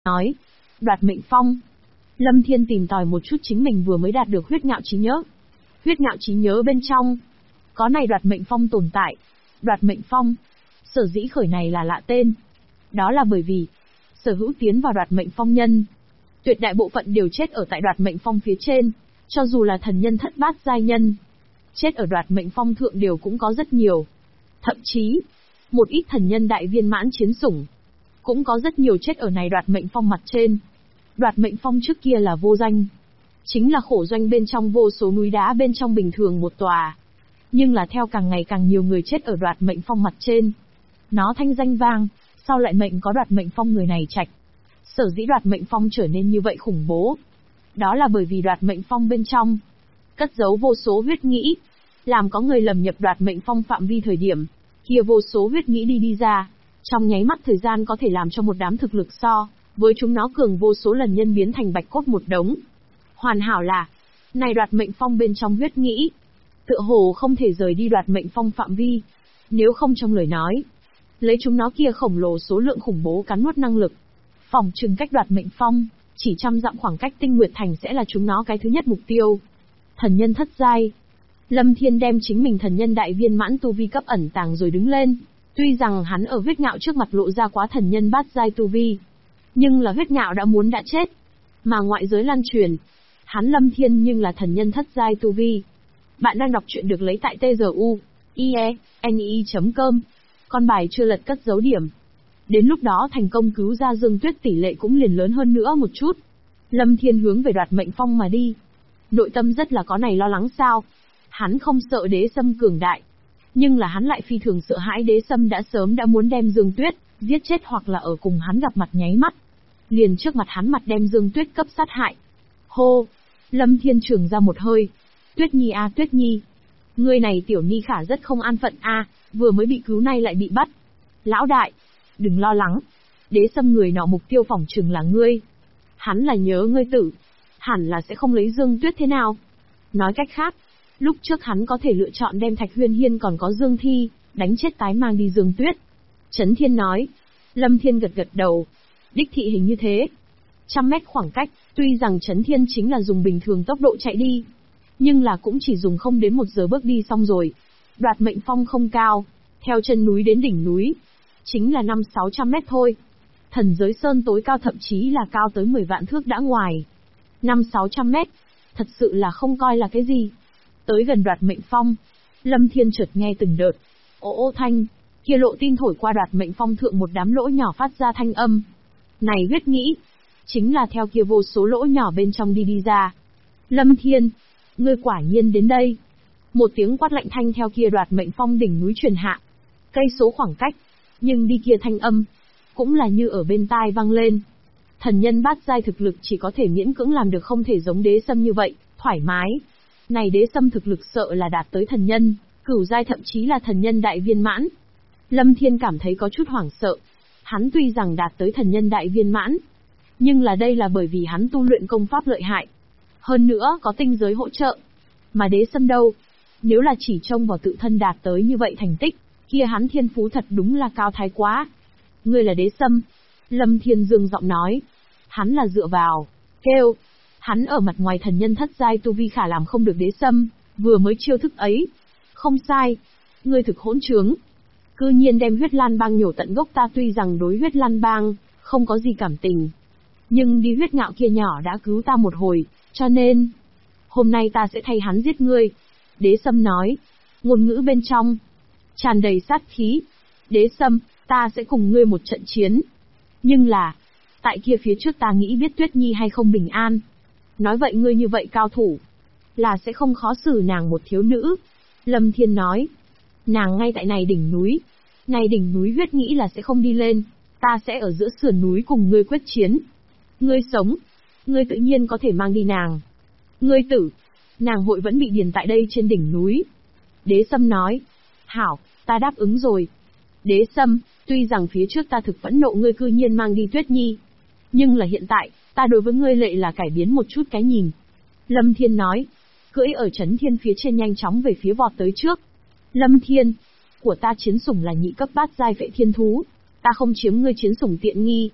nói. Đoạt mệnh phong. Lâm Thiên tìm tòi một chút chính mình vừa mới đạt được huyết ngạo trí nhớ. Huyết ngạo trí nhớ bên trong có này đoạt mệnh phong tồn tại. Đoạt mệnh phong, sở dĩ khởi này là lạ tên. Đó là bởi vì, sở hữu tiến vào đoạt mệnh phong nhân, tuyệt đại bộ phận đều chết ở tại đoạt mệnh phong phía trên, cho dù là thần nhân thất bát giai nhân. Chết ở đoạt mệnh phong thượng đều cũng có rất nhiều. Thậm chí, một ít thần nhân đại viên mãn chiến sủng, cũng có rất nhiều chết ở này đoạt mệnh phong mặt trên. Đoạt mệnh phong trước kia là vô danh, chính là khổ doanh bên trong vô số núi đá bên trong bình thường một tòa. Nhưng là theo càng ngày càng nhiều người chết ở đoạt mệnh phong mặt trên, nó thanh danh vang, sau lại mệnh có đoạt mệnh phong người này trạch. Sở dĩ đoạt mệnh phong trở nên như vậy khủng bố, đó là bởi vì đoạt mệnh phong bên trong cất giấu vô số huyết nghĩ, làm có người lầm nhập đoạt mệnh phong phạm vi thời điểm, kia vô số huyết nghĩ đi ra, trong nháy mắt thời gian có thể làm cho một đám thực lực so với chúng nó cường vô số lần nhân biến thành bạch cốt một đống. Hoàn hảo là, này đoạt mệnh phong bên trong huyết nghĩ, tựa hồ không thể rời đi đoạt mệnh phong phạm vi, nếu không trong lời nói, lấy chúng nó kia khổng lồ số lượng khủng bố cắn nuốt năng lực, phòng trừng cách đoạt mệnh phong, chỉ 100 dặm khoảng cách Tinh Nguyệt Thành sẽ là chúng nó cái thứ nhất mục tiêu. Thần nhân thất giai. Lâm Thiên đem chính mình thần nhân đại viên mãn tu vi cấp ẩn tàng rồi đứng lên. Tuy rằng hắn ở huyết ngạo trước mặt lộ ra quá thần nhân bát giai tu vi, nhưng là huyết ngạo đã muốn đã chết, mà ngoại giới lan truyền, hắn Lâm Thiên nhưng là thần nhân thất giai tu vi. Bạn đang đọc truyện được lấy tại tzu.ie.com. Con bài chưa lật cất dấu điểm. Đến lúc đó thành công cứu ra Dương Tuyết tỷ lệ cũng liền lớn hơn nữa một chút. Lâm Thiên hướng về đoạt mệnh phong mà đi. Nội tâm rất là có này lo lắng sao. Hắn không sợ đế sâm cường đại, nhưng là hắn lại phi thường sợ hãi đế sâm đã sớm đã muốn đem Dương Tuyết giết chết, hoặc là ở cùng hắn gặp mặt nháy mắt, liền trước mặt hắn mặt đem Dương Tuyết cấp sát hại. Hô! Lâm Thiên trường ra một hơi. Tuyết Nhi a Tuyết Nhi, ngươi này tiểu ni khả rất không an phận a, vừa mới bị cứu nay lại bị bắt. Lão đại, đừng lo lắng, đế sâm người nọ mục tiêu phỏng chừng là ngươi. Hắn là nhớ ngươi tử, hẳn là sẽ không lấy Dương Tuyết thế nào. Nói cách khác, lúc trước hắn có thể lựa chọn đem Thạch Huyên Hiên còn có Dương Thi đánh chết tái mang đi Dương Tuyết. Trấn Thiên nói. Lâm Thiên gật gật đầu. Đích thị hình như thế. 100 mét khoảng cách, tuy rằng Trấn Thiên chính là dùng bình thường tốc độ chạy đi, nhưng là cũng chỉ dùng không đến 1 giờ bước đi xong rồi. Đoạt mệnh phong không cao, theo chân núi đến đỉnh núi, chính là 500-600 mét thôi. Thần giới sơn tối cao thậm chí là cao tới 10 vạn thước đã ngoài. 500-600 mét, thật sự là không coi là cái gì. Tới gần đoạt mệnh phong, Lâm Thiên chợt nghe từng đợt ô ô thanh, kia lộ tin thổi qua đoạt mệnh phong thượng một đám lỗ nhỏ phát ra thanh âm. Này huyết nghĩ, chính là theo kia vô số lỗ nhỏ bên trong đi ra. Lâm Thiên, ngươi quả nhiên đến đây. Một tiếng quát lạnh thanh theo kia đoạt mệnh phong đỉnh núi truyền hạ. Cây số khoảng cách, nhưng đi kia thanh âm, cũng là như ở bên tai vang lên. Thần nhân bát giai thực lực chỉ có thể miễn cưỡng làm được, không thể giống đế sâm như vậy, thoải mái. Này đế sâm thực lực sợ là đạt tới thần nhân, cửu giai thậm chí là thần nhân đại viên mãn. Lâm Thiên cảm thấy có chút hoảng sợ. Hắn tuy rằng đạt tới thần nhân đại viên mãn, nhưng là đây là bởi vì hắn tu luyện công pháp lợi hại. Hơn nữa có tinh giới hỗ trợ. Mà đế sâm đâu? Nếu là chỉ trông vào tự thân đạt tới như vậy thành tích, kia hắn thiên phú thật đúng là cao thái quá. Ngươi là đế sâm. Lâm Thiên dương giọng nói. Hắn là dựa vào kêu. Hắn ở mặt ngoài thần nhân thất giai tu vi khả làm không được đế sâm, vừa mới chiêu thức ấy. Không sai. Ngươi thực hỗn trướng. Cư nhiên đem huyết lan bang nhổ tận gốc. Ta tuy rằng đối huyết lan bang không có gì cảm tình, nhưng đi huyết ngạo kia nhỏ đã cứu ta một hồi, cho nên hôm nay ta sẽ thay hắn giết ngươi. Đế sâm nói. Ngôn ngữ bên trong tràn đầy sát khí. Đế sâm, ta sẽ cùng ngươi một trận chiến. Nhưng là, tại kia phía trước ta nghĩ biết Tuyết Nhi hay không bình an. Nói vậy ngươi như vậy cao thủ, là sẽ không khó xử nàng một thiếu nữ. Lâm Thiên nói. Nàng ngay tại này đỉnh núi. Này đỉnh núi huyết nghĩ là sẽ không đi lên. Ta sẽ ở giữa sườn núi cùng ngươi quyết chiến. Ngươi sống, ngươi tự nhiên có thể mang đi nàng. Ngươi tử, nàng hội vẫn bị điền tại đây trên đỉnh núi. Đế sâm nói. Hảo, ta đáp ứng rồi. Đế sâm, tuy rằng phía trước ta thực phẫn nộ ngươi cư nhiên mang đi Tuyết Nhi, nhưng là hiện tại, ta đối với ngươi lệ là cải biến một chút cái nhìn. Lâm Thiên nói. Cưỡi ở Trấn Thiên phía trên nhanh chóng về phía vọt tới trước. Lâm Thiên, của ta chiến sủng là nhị cấp bát giai vệ thiên thú. Ta không chiếm ngươi chiến sủng tiện nghi.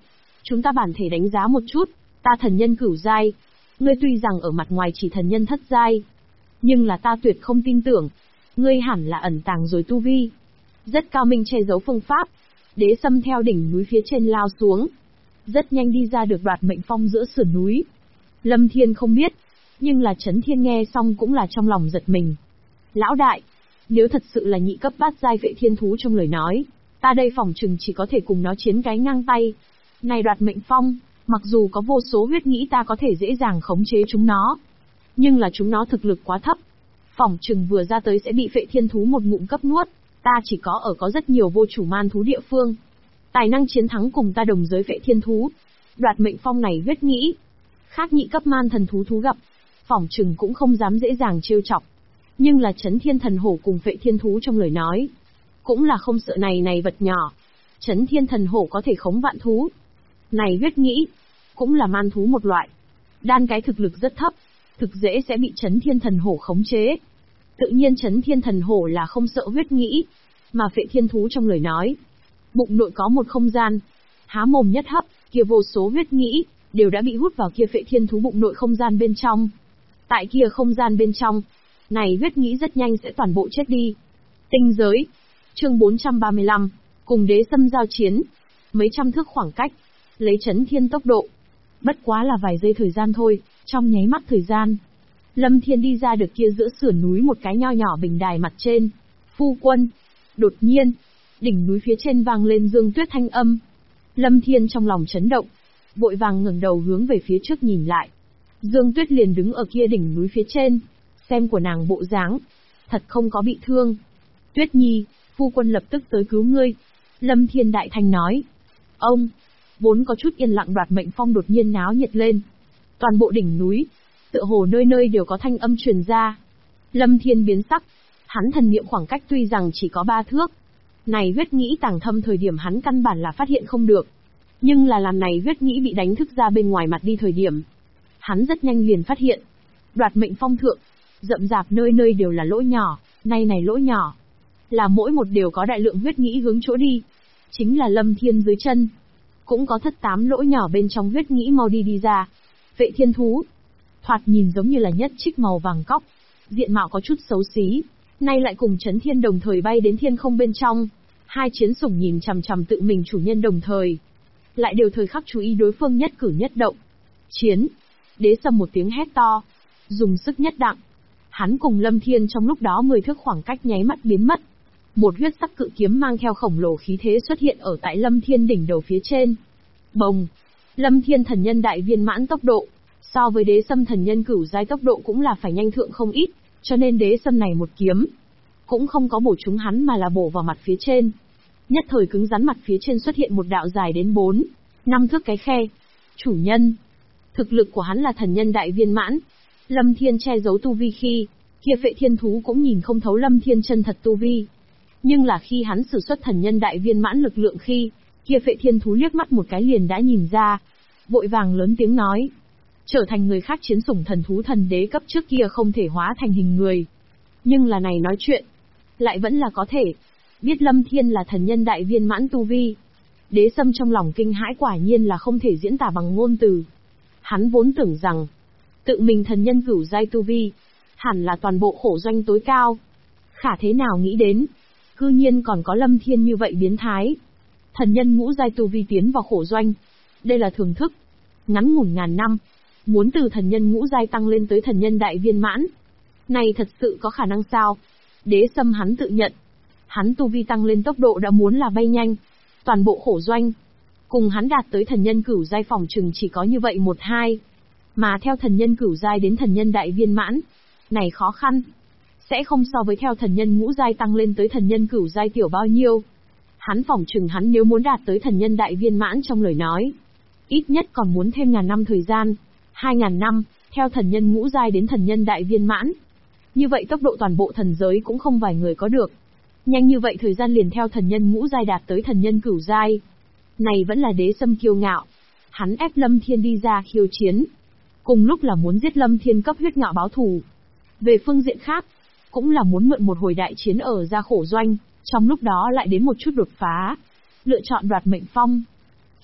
Chúng ta bản thể đánh giá một chút, ta thần nhân cửu giai. Ngươi tuy rằng ở mặt ngoài chỉ thần nhân thất giai, nhưng là ta tuyệt không tin tưởng. Ngươi hẳn là ẩn tàng rồi tu vi. Rất cao minh che giấu phương pháp. Đế Sâm theo đỉnh núi phía trên lao xuống. Rất nhanh đi ra được Đoạt Mệnh Phong giữa sườn núi. Lâm Thiên không biết, nhưng là Chấn Thiên nghe xong cũng là trong lòng giật mình. Lão đại, nếu thật sự là nhị cấp bát giai Phệ Thiên thú trong lời nói, ta đây phỏng chừng chỉ có thể cùng nó chiến cái ngang tay. Này Đoạt Mệnh Phong, mặc dù có vô số huyết nghĩ ta có thể dễ dàng khống chế chúng nó, nhưng là chúng nó thực lực quá thấp. Phỏng chừng vừa ra tới sẽ bị Phệ Thiên thú một ngụm cấp nuốt, ta chỉ có rất nhiều vô chủ man thú địa phương. Tài năng chiến thắng cùng ta đồng giới Phệ Thiên thú. Đoạt Mệnh Phong này huyết nghĩ. Khác nhị cấp man thần thú gặp, phỏng chừng cũng không dám dễ dàng trêu chọc. Nhưng là Chấn Thiên thần hổ cùng Phệ Thiên thú trong lời nói, cũng là không sợ này vật nhỏ. Chấn Thiên thần hổ có thể khống vạn thú. Này huyết nghĩ, cũng là man thú một loại. Đan cái thực lực rất thấp, thực dễ sẽ bị Chấn Thiên thần hổ khống chế. Tự nhiên Chấn Thiên thần hổ là không sợ huyết nghĩ, mà Phệ Thiên thú trong lời nói, bụng nội có một không gian, há mồm nhất hấp, kia vô số huyết nghĩ đều đã bị hút vào kia Phệ Thiên thú bụng nội không gian bên trong. Tại kia không gian bên trong, này huyết nghĩ rất nhanh sẽ toàn bộ chết đi. Tinh giới, chương 435, cùng Đế Sâm giao chiến, mấy trăm thước khoảng cách, lấy Chấn Thiên tốc độ, bất quá là vài giây thời gian thôi, trong nháy mắt thời gian, Lâm Thiên đi ra được kia giữa sườn núi một cái nho nhỏ bình đài mặt trên. Phu quân. Đột nhiên, đỉnh núi phía trên vang lên Dương Tuyết thanh âm. Lâm Thiên trong lòng chấn động, vội vàng ngẩng đầu hướng về phía trước nhìn lại. Dương Tuyết liền đứng ở kia đỉnh núi phía trên, xem của nàng bộ dáng, thật không có bị thương. Tuyết Nhi, phu quân lập tức tới cứu ngươi. Lâm Thiên đại thanh nói. Ông, vốn có chút yên lặng Đoạt Mệnh Phong đột nhiên náo nhiệt lên. Toàn bộ đỉnh núi, tựa hồ nơi nơi đều có thanh âm truyền ra. Lâm Thiên biến sắc, hắn thần niệm khoảng cách tuy rằng chỉ có 3 thước. Này huyết nghĩ tàng thâm thời điểm hắn căn bản là phát hiện không được. Nhưng là làm này huyết nghĩ bị đánh thức ra bên ngoài mặt đi thời điểm, hắn rất nhanh liền phát hiện. Đoạt Mệnh Phong thượng, rậm rạp nơi nơi đều là lỗ nhỏ, này lỗ nhỏ, là mỗi một đều có đại lượng huyết nghĩ hướng chỗ đi. Chính là Lâm Thiên dưới chân, cũng có thất 8 lỗ nhỏ bên trong huyết nghĩ mau đi ra. Phệ Thiên thú, thoạt nhìn giống như là nhất trích màu vàng cóc, diện mạo có chút xấu xí, nay lại cùng Chấn Thiên đồng thời bay đến thiên không bên trong. Hai chiến sủng nhìn chằm chằm tự mình chủ nhân đồng thời, lại đều thời khắc chú ý đối phương nhất cử nhất động. Chiến! Đế Sâm một tiếng hét to, dùng sức nhất đặng. Hắn cùng Lâm Thiên trong lúc đó 10 thước khoảng cách nháy mắt biến mất. Một huyết sắc cự kiếm mang theo khổng lồ khí thế xuất hiện ở tại Lâm Thiên đỉnh đầu phía trên. Bồng! Lâm Thiên thần nhân đại viên mãn tốc độ, so với Đế Sâm thần nhân cửu giai tốc độ cũng là phải nhanh thượng không ít, cho nên Đế Sâm này một kiếm cũng không có bổ trúng hắn mà là bổ vào mặt phía trên. Nhất thời cứng rắn mặt phía trên xuất hiện một đạo dài đến 4-5 thước cái khe. Chủ nhân, thực lực của hắn là thần nhân đại viên mãn. Lâm Thiên che giấu tu vi khi, kia Phệ Thiên thú cũng nhìn không thấu Lâm Thiên chân thật tu vi. Nhưng là khi hắn sử xuất thần nhân đại viên mãn lực lượng khi, kia Phệ Thiên thú liếc mắt một cái liền đã nhìn ra, vội vàng lớn tiếng nói. Trở thành người khác chiến sủng thần thú thần đế cấp trước kia không thể hóa thành hình người. Nhưng là này nói chuyện, lại vẫn là có thể. Biết Lâm Thiên là thần nhân đại viên mãn tu vi. Đế Sâm trong lòng kinh hãi quả nhiên là không thể diễn tả bằng ngôn từ. Hắn vốn tưởng rằng, tự mình thần nhân cửu giai tu vi, hẳn là toàn bộ khổ doanh tối cao. Khả thế nào nghĩ đến, cư nhiên còn có Lâm Thiên như vậy biến thái. Thần nhân ngũ giai tu vi tiến vào khổ doanh. Đây là thường thức. Ngắn ngủn ngàn năm, muốn từ thần nhân ngũ giai tăng lên tới thần nhân đại viên mãn. Này thật sự có khả năng sao? Đế Sâm hắn tự nhận. Hắn tu vi tăng lên tốc độ đã muốn là bay nhanh. Toàn bộ khổ doanh, cùng hắn đạt tới thần nhân cửu giai phòng chừng chỉ có như vậy 1-2. Mà theo thần nhân cửu giai đến thần nhân đại viên mãn, này khó khăn. Sẽ không so với theo thần nhân ngũ giai tăng lên tới thần nhân cửu giai tiểu bao nhiêu. Hắn phòng chừng hắn nếu muốn đạt tới thần nhân đại viên mãn trong lời nói, ít nhất còn muốn thêm 1000 năm thời gian, 2000 năm, theo thần nhân ngũ giai đến thần nhân đại viên mãn. Như vậy tốc độ toàn bộ thần giới cũng không vài người có được. Nhanh như vậy thời gian liền theo thần nhân ngũ giai đạt tới thần nhân cửu giai. Này vẫn là Đế Sâm kiêu ngạo. Hắn ép Lâm Thiên đi ra khiêu chiến. Cùng lúc là muốn giết Lâm Thiên cấp huyết ngạo báo thù. Về phương diện khác, cũng là muốn mượn một hồi đại chiến ở ra khổ doanh, trong lúc đó lại đến một chút đột phá. Lựa chọn Đoạt Mệnh Phong.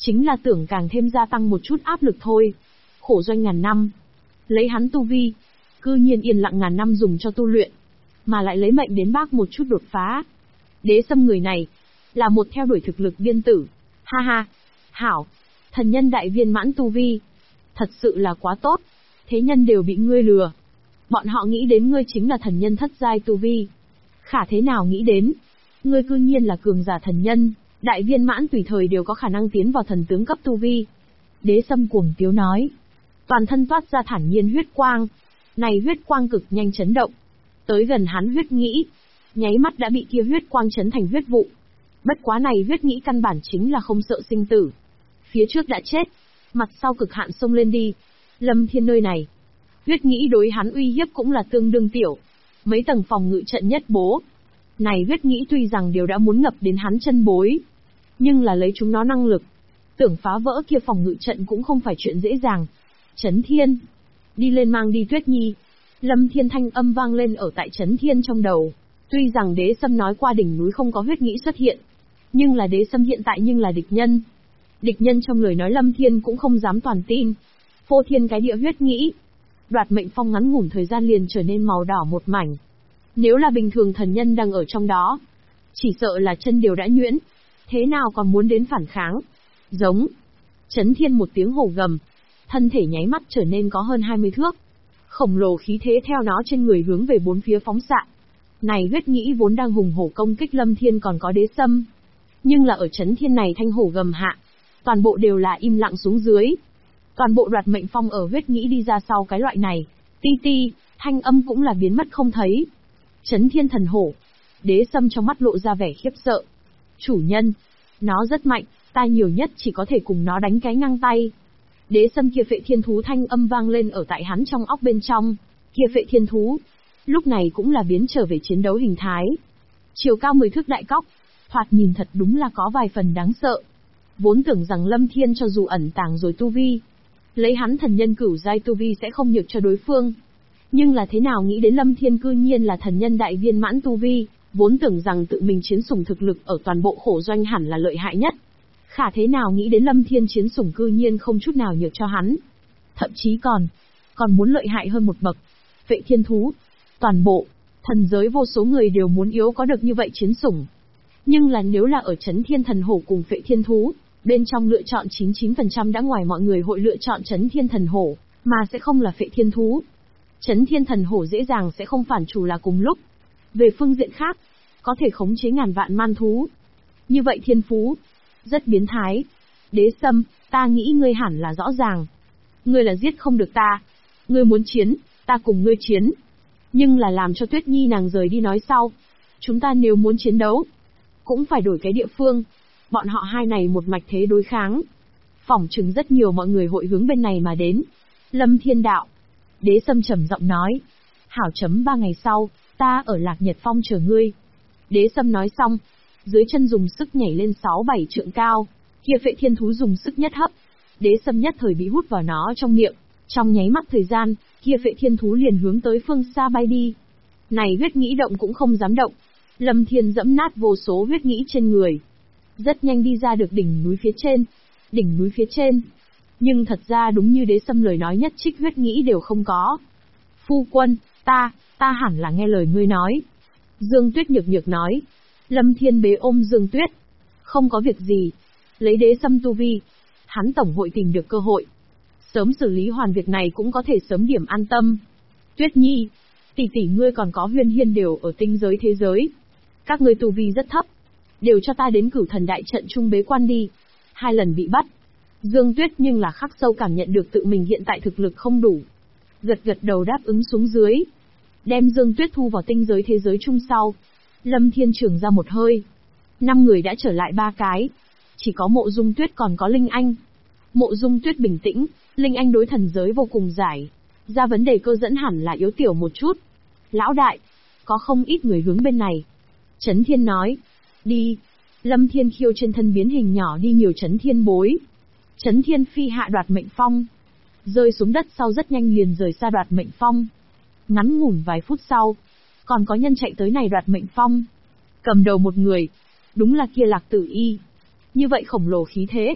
chính là tưởng càng thêm gia tăng một chút áp lực thôi. Khổ doanh ngàn năm, lấy hắn tu vi, cư nhiên yên lặng ngàn năm dùng cho tu luyện, mà lại lấy mệnh đến bác một chút đột phá. Đế Sâm người này, là một theo đuổi thực lực viên tử. Ha ha, hảo, thần nhân đại viên mãn tu vi. Thật sự là quá tốt, thế nhân đều bị ngươi lừa. Bọn họ nghĩ đến ngươi chính là thần nhân thất giai tu vi. Khả thế nào nghĩ đến, ngươi cư nhiên là cường giả thần nhân, đại viên mãn tùy thời đều có khả năng tiến vào thần tướng cấp tu vi. Đế Sâm cuồng tiếu nói. Toàn thân toát ra thản nhiên huyết quang. Này huyết quang cực nhanh chấn động. Tới gần hắn huyết nghĩ, nháy mắt đã bị kia huyết quang chấn thành huyết vụ. Bất quá này huyết nghĩ căn bản chính là không sợ sinh tử. Phía trước đã chết, mặt sau cực hạn xông lên đi. Lâm Thiên nơi này, huyết nghĩ đối hắn uy hiếp cũng là tương đương tiểu. Mấy tầng phòng ngự trận nhất bố. Này huyết nghĩ tuy rằng đều đã muốn ngập đến hắn chân bối, nhưng là lấy chúng nó năng lực, tưởng phá vỡ kia phòng ngự trận cũng không phải chuyện dễ dàng. Chấn Thiên, đi lên mang đi Tuyết Nhi. Lâm Thiên thanh âm vang lên ở tại Chấn Thiên trong đầu. Tuy rằng Đế Sâm nói qua đỉnh núi không có huyết nghĩ xuất hiện, nhưng là Đế Sâm hiện tại nhưng là địch nhân. Địch nhân trong lời nói Lâm Thiên cũng không dám toàn tin. Phô thiên cái địa huyết nghĩ, đoạt mệnh phong ngắn ngủn thời gian liền trở nên màu đỏ một mảnh. Nếu là bình thường thần nhân đang ở trong đó, chỉ sợ là chân đều đã nhuyễn, thế nào còn muốn đến phản kháng. Giống. Chấn Thiên một tiếng hổ gầm, thân thể nháy mắt trở nên có hơn 20 thước. Khổng lồ khí thế theo nó trên người hướng về bốn phía phóng xạ. Này huyết nghĩ vốn đang hùng hổ công kích Lâm Thiên còn có Đế Sâm, nhưng là ở Chấn Thiên này thanh hổ gầm hạ, toàn bộ đều là im lặng xuống dưới. Toàn bộ đoạt mệnh phong ở huyết nghĩ đi ra sau cái loại này, ti ti, thanh âm cũng là biến mất không thấy. Chấn Thiên thần hổ. Đế Sâm trong mắt lộ ra vẻ khiếp sợ. Chủ nhân, nó rất mạnh, ta nhiều nhất chỉ có thể cùng nó đánh cái ngang tay. Đế Sâm kia phệ thiên thú thanh âm vang lên ở tại hắn trong óc bên trong. Kia phệ thiên thú, lúc này cũng là biến trở về chiến đấu hình thái. Chiều cao 10 thước đại cóc, thoạt nhìn thật đúng là có vài phần đáng sợ. Vốn tưởng rằng Lâm Thiên cho dù ẩn tàng rồi tu vi, lấy hắn thần nhân cửu giai tu vi sẽ không nhược cho đối phương. Nhưng là thế nào nghĩ đến Lâm Thiên cư nhiên là thần nhân đại viên mãn tu vi, vốn tưởng rằng tự mình chiến sủng thực lực ở toàn bộ khổ doanh hẳn là lợi hại nhất. Khả thế nào nghĩ đến Lâm Thiên chiến sủng cư nhiên không chút nào nhược cho hắn. Thậm chí còn muốn lợi hại hơn một bậc. Vệ thiên thú, toàn bộ, thần giới vô số người đều muốn yếu có được như vậy chiến sủng. Nhưng là nếu là ở Chấn Thiên thần hổ cùng Vệ thiên thú, bên trong lựa chọn 99% đã ngoài mọi người hội lựa chọn Chấn Thiên thần hổ, mà sẽ không là Vệ thiên thú. Chấn Thiên thần hổ dễ dàng sẽ không phản chủ là cùng lúc. Về phương diện khác, có thể khống chế ngàn vạn man thú. Như vậy thiên phú, rất biến thái. Đế Sâm, ta nghĩ ngươi hẳn là rõ ràng. Ngươi là giết không được ta. Ngươi muốn chiến, ta cùng ngươi chiến. Nhưng là làm cho Tuyết Nhi nàng rời đi nói sau. Chúng ta nếu muốn chiến đấu, cũng phải đổi cái địa phương. Bọn họ hai này một mạch thế đối kháng. Phỏng chừng rất nhiều mọi người hội hướng bên này mà đến. Lâm Thiên đạo. Đế Sâm trầm giọng nói. Hảo chấm 3 ngày sau, ta ở Lạc Nhật Phong chờ ngươi. Đế Sâm nói xong, dưới chân dùng sức nhảy lên 6-7 trượng cao, kia Vệ thiên thú dùng sức nhất hấp. Đế Sâm nhất thời bị hút vào nó trong miệng, trong nháy mắt thời gian, kia Vệ thiên thú liền hướng tới phương xa bay đi. Này huyết nghĩ động cũng không dám động. Lâm Thiên dẫm nát vô số huyết nghĩ trên người. Rất nhanh đi ra được đỉnh núi phía trên. Đỉnh núi phía trên. Nhưng thật ra đúng như Đế Sâm lời nói nhất trích huyết nghĩ đều không có. Phu quân, ta hẳn là nghe lời ngươi nói. Dương Tuyết nhược nhược nói. Lâm Thiên bế ôm Dương Tuyết. Không có việc gì. Lấy Đế Sâm tu vi, hắn tổng hội tìm được cơ hội. Sớm xử lý hoàn việc này cũng có thể sớm điểm an tâm. Tuyết Nhi, tỷ tỷ ngươi còn có Huyên Hiên đều ở tinh giới thế giới. Các ngươi tu vi rất thấp. Đều cho ta đến Cửu Thần đại trận trung bế quan đi. 2 lần bị bắt. Dương Tuyết nhưng là khắc sâu cảm nhận được tự mình hiện tại thực lực không đủ. Gật gật đầu đáp ứng xuống dưới. Đem Dương Tuyết thu vào tinh giới thế giới chung sau. Lâm Thiên trưởng ra một hơi. 5 người đã trở lại 3 cái. Chỉ có Mộ Dung Tuyết còn có Linh Anh. Mộ Dung Tuyết bình tĩnh, Linh Anh đối thần giới vô cùng giải. Ra vấn đề cơ dẫn hẳn là yếu tiểu một chút. Lão đại, có không ít người hướng bên này. Chấn Thiên nói. Đi. Lâm Thiên khiêu trên thân biến hình nhỏ đi nhiều Chấn Thiên bối. Chấn Thiên phi hạ đoạt mệnh phong. Rơi xuống đất sau rất nhanh liền rời xa đoạt mệnh phong. Ngắn ngủn vài phút sau, còn có nhân chạy tới này đoạt mệnh phong. Cầm đầu một người, đúng là kia Lạc Tử Y. Như vậy khổng lồ khí thế,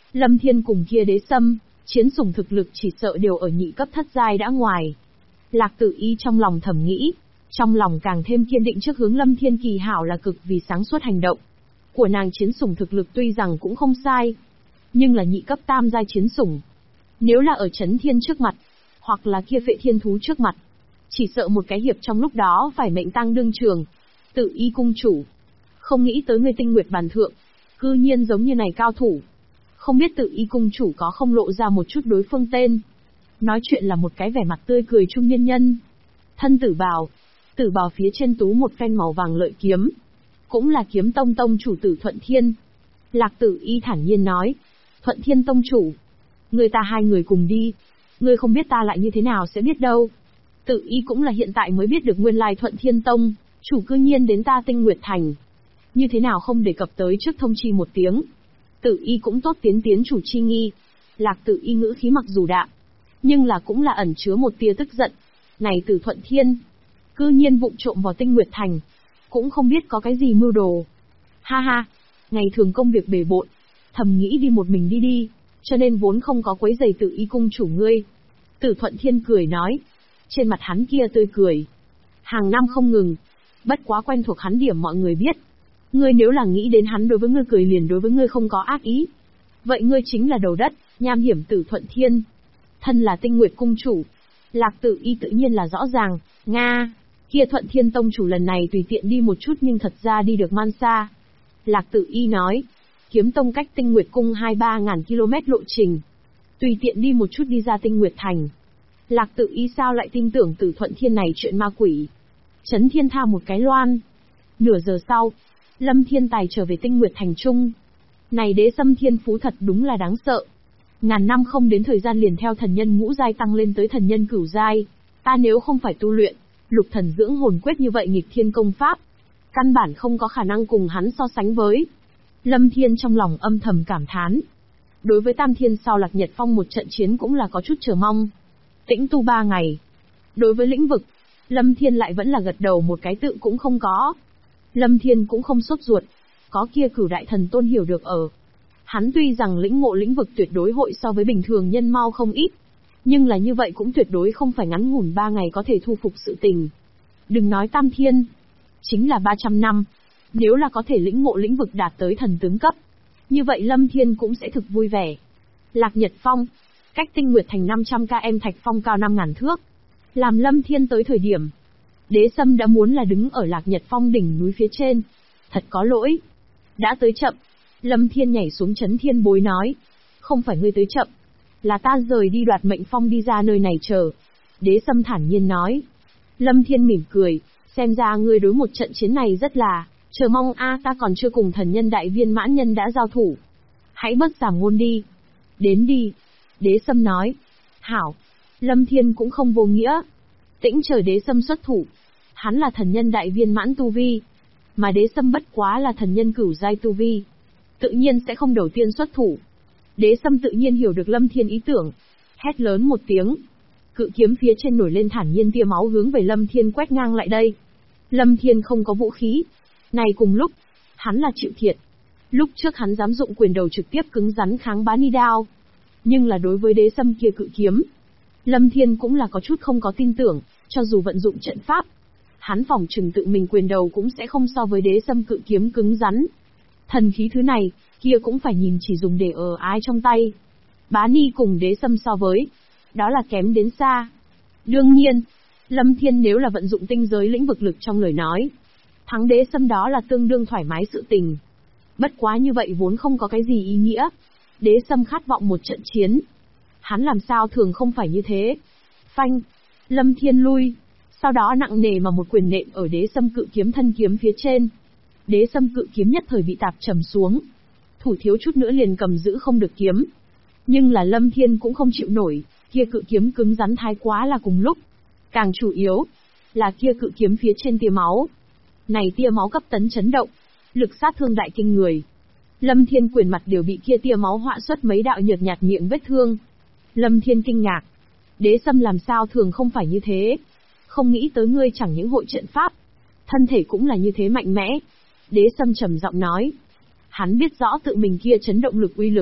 Lâm Thiên cùng kia Đế Sâm, chiến sủng thực lực chỉ sợ đều ở nhị cấp thất giai đã ngoài. Lạc Tử Y trong lòng thầm nghĩ, trong lòng càng thêm kiên định trước hướng Lâm Thiên kỳ hảo là cực vì sáng suốt hành động. Của nàng chiến sủng thực lực tuy rằng cũng không sai, nhưng là nhị cấp tam giai chiến sủng. Nếu là ở Chấn Thiên trước mặt, hoặc là kia Phệ Thiên thú trước mặt, chỉ sợ một cái hiệp trong lúc đó phải mệnh tang đương trường. Tử Y cung chủ, không nghĩ tới người Tinh Nguyệt bàn thượng, cư nhiên giống như này cao thủ. Không biết Tử Y cung chủ có không lộ ra một chút đối phương tên. Nói chuyện là một cái vẻ mặt tươi cười trung niên nhân. Thân tử bào phía trên tú một phen màu vàng lợi kiếm. Cũng là kiếm tông tông chủ Tử Thuận Thiên. Lạc Tử Y thản nhiên nói, Thuận Thiên tông chủ, người ta hai người cùng đi. Ngươi không biết ta lại như thế nào sẽ biết đâu. Tử Y cũng là hiện tại mới biết được nguyên lai Thuận Thiên tông chủ cư nhiên đến ta Tinh Nguyệt thành. Như thế nào không đề cập tới trước thông chi một tiếng. Tử Y cũng tốt tiến chủ chi nghi. Lạc Tử Y ngữ khí mặc dù đạm, nhưng là cũng là ẩn chứa một tia tức giận. Này Tử Thuận Thiên, cư nhiên vụng trộm vào Tinh Nguyệt thành, cũng không biết có cái gì mưu đồ. Ha ha, ngày thường công việc bề bộn, thầm nghĩ đi một mình đi, cho nên vốn không có quấy giày Tử Y cung chủ ngươi. Tử Thuận Thiên cười nói, trên mặt hắn kia tươi cười, hàng năm không ngừng, bất quá quen thuộc hắn điểm mọi người biết. Ngươi nếu là nghĩ đến hắn đối với ngươi cười liền đối với ngươi không có ác ý, vậy ngươi chính là đầu đất, nham hiểm Tử Thuận Thiên. Thân là Tinh Nguyệt cung chủ, Lạc Tử Y tự nhiên là rõ ràng, Nga, kia Thuận Thiên tông chủ lần này tùy tiện đi một chút nhưng thật ra đi được man xa. Lạc Tử Y nói, kiếm tông cách Tinh Nguyệt cung 2-3 ngàn km lộ trình, tùy tiện đi một chút đi ra Tinh Nguyệt thành. Lạc Tử Y sao lại tin tưởng Tử Thuận Thiên này chuyện ma quỷ. Chấn Thiên tha một cái loan. Nửa giờ sau, Lâm Thiên Tài trở về Tinh Nguyệt thành trung. Này Đế Sâm thiên phú thật đúng là đáng sợ. Ngàn năm không đến thời gian liền theo thần nhân ngũ giai tăng lên tới thần nhân cửu giai. Ta nếu không phải tu luyện Lục Thần Dưỡng Hồn Quyết như vậy nghịch thiên công pháp, căn bản không có khả năng cùng hắn so sánh với. Lâm Thiên trong lòng âm thầm cảm thán. Đối với Tam Thiên sau Lạc Nhật Phong một trận chiến cũng là có chút chờ mong. Tĩnh tu 3 ngày. Đối với lĩnh vực, Lâm Thiên lại vẫn là gật đầu một cái tự cũng không có. Lâm Thiên cũng không sốt ruột, có kia Cửu Đại Thần Tôn hiểu được ở. Hắn tuy rằng lĩnh ngộ lĩnh vực tuyệt đối hội so với bình thường nhân mau không ít, nhưng là như vậy cũng tuyệt đối không phải ngắn ngủn 3 ngày có thể thu phục sự tình. Đừng nói Tam Thiên, chính là 300 năm, nếu là có thể lĩnh ngộ lĩnh vực đạt tới thần tướng cấp, như vậy Lâm Thiên cũng sẽ thực vui vẻ. Lạc Nhật Phong, cách Tinh Nguyệt thành 500 km thạch phong cao 5.000 thước. Làm Lâm Thiên tới thời điểm, Đế Sâm đã muốn là đứng ở Lạc Nhật Phong đỉnh núi phía trên. Thật có lỗi. Đã tới chậm. Lâm Thiên nhảy xuống Chấn Thiên bối nói. Không phải ngươi tới chậm, là ta rời đi Đoạt Mệnh Phong đi ra nơi này chờ. Đế Sâm thản nhiên nói. Lâm Thiên mỉm cười, xem ra ngươi đối một trận chiến này rất là chờ mong ta còn chưa cùng thần nhân đại viên mãn nhân đã giao thủ. Hãy bớt giảm ngôn đi. Đến đi. Đế Sâm nói. Hảo. Lâm Thiên cũng không vô nghĩa. Tĩnh chờ Đế Sâm xuất thủ. Hắn là thần nhân đại viên mãn tu vi, mà Đế Sâm bất quá là thần nhân cửu giai tu vi, tự nhiên sẽ không đầu tiên xuất thủ. Đế Sâm tự nhiên hiểu được Lâm Thiên ý tưởng, hét lớn một tiếng, cự kiếm phía trên nổi lên thản nhiên tia máu hướng về Lâm Thiên quét ngang lại đây. Lâm Thiên không có vũ khí, này cùng lúc, hắn là chịu thiệt. Lúc trước hắn dám dụng quyền đầu trực tiếp cứng rắn kháng Bá Ni đao, nhưng là đối với Đế Sâm kia cự kiếm, Lâm Thiên cũng là có chút không có tin tưởng, cho dù vận dụng trận pháp, hắn phỏng chừng tự mình quyền đầu cũng sẽ không so với Đế Sâm cự kiếm cứng rắn. Thần khí thứ này, kia cũng phải nhìn chỉ dùng để ở ai trong tay. Bá Ni cùng Đế Sâm so với, đó là kém đến xa. Đương nhiên, Lâm Thiên nếu là vận dụng tinh giới lĩnh vực lực trong lời nói, thắng Đế Sâm đó là tương đương thoải mái sự tình. Bất quá như vậy vốn không có cái gì ý nghĩa. Đế Sâm khát vọng một trận chiến, hắn làm sao thường không phải như thế. Phanh, Lâm Thiên lui, sau đó nặng nề mà một quyền nện ở Đế Sâm cự kiếm thân kiếm phía trên. Đế Sâm cự kiếm nhất thời bị tạp trầm xuống, thủ thiếu chút nữa liền cầm giữ không được kiếm. Nhưng là Lâm Thiên cũng không chịu nổi, kia cự kiếm cứng rắn thái quá là cùng lúc. Càng chủ yếu là kia cự kiếm phía trên tia máu. Này tia máu cấp tấn chấn động, lực sát thương đại kinh người. Lâm Thiên quyền mặt đều bị kia tia máu họa xuất mấy đạo nhợt nhạt miệng vết thương. Lâm Thiên kinh ngạc, Đế Sâm làm sao thường không phải như thế, không nghĩ tới ngươi chẳng những hội trận pháp, thân thể cũng là như thế mạnh mẽ. Đế Sâm trầm giọng nói, hắn biết rõ tự mình kia chấn động lực uy lực,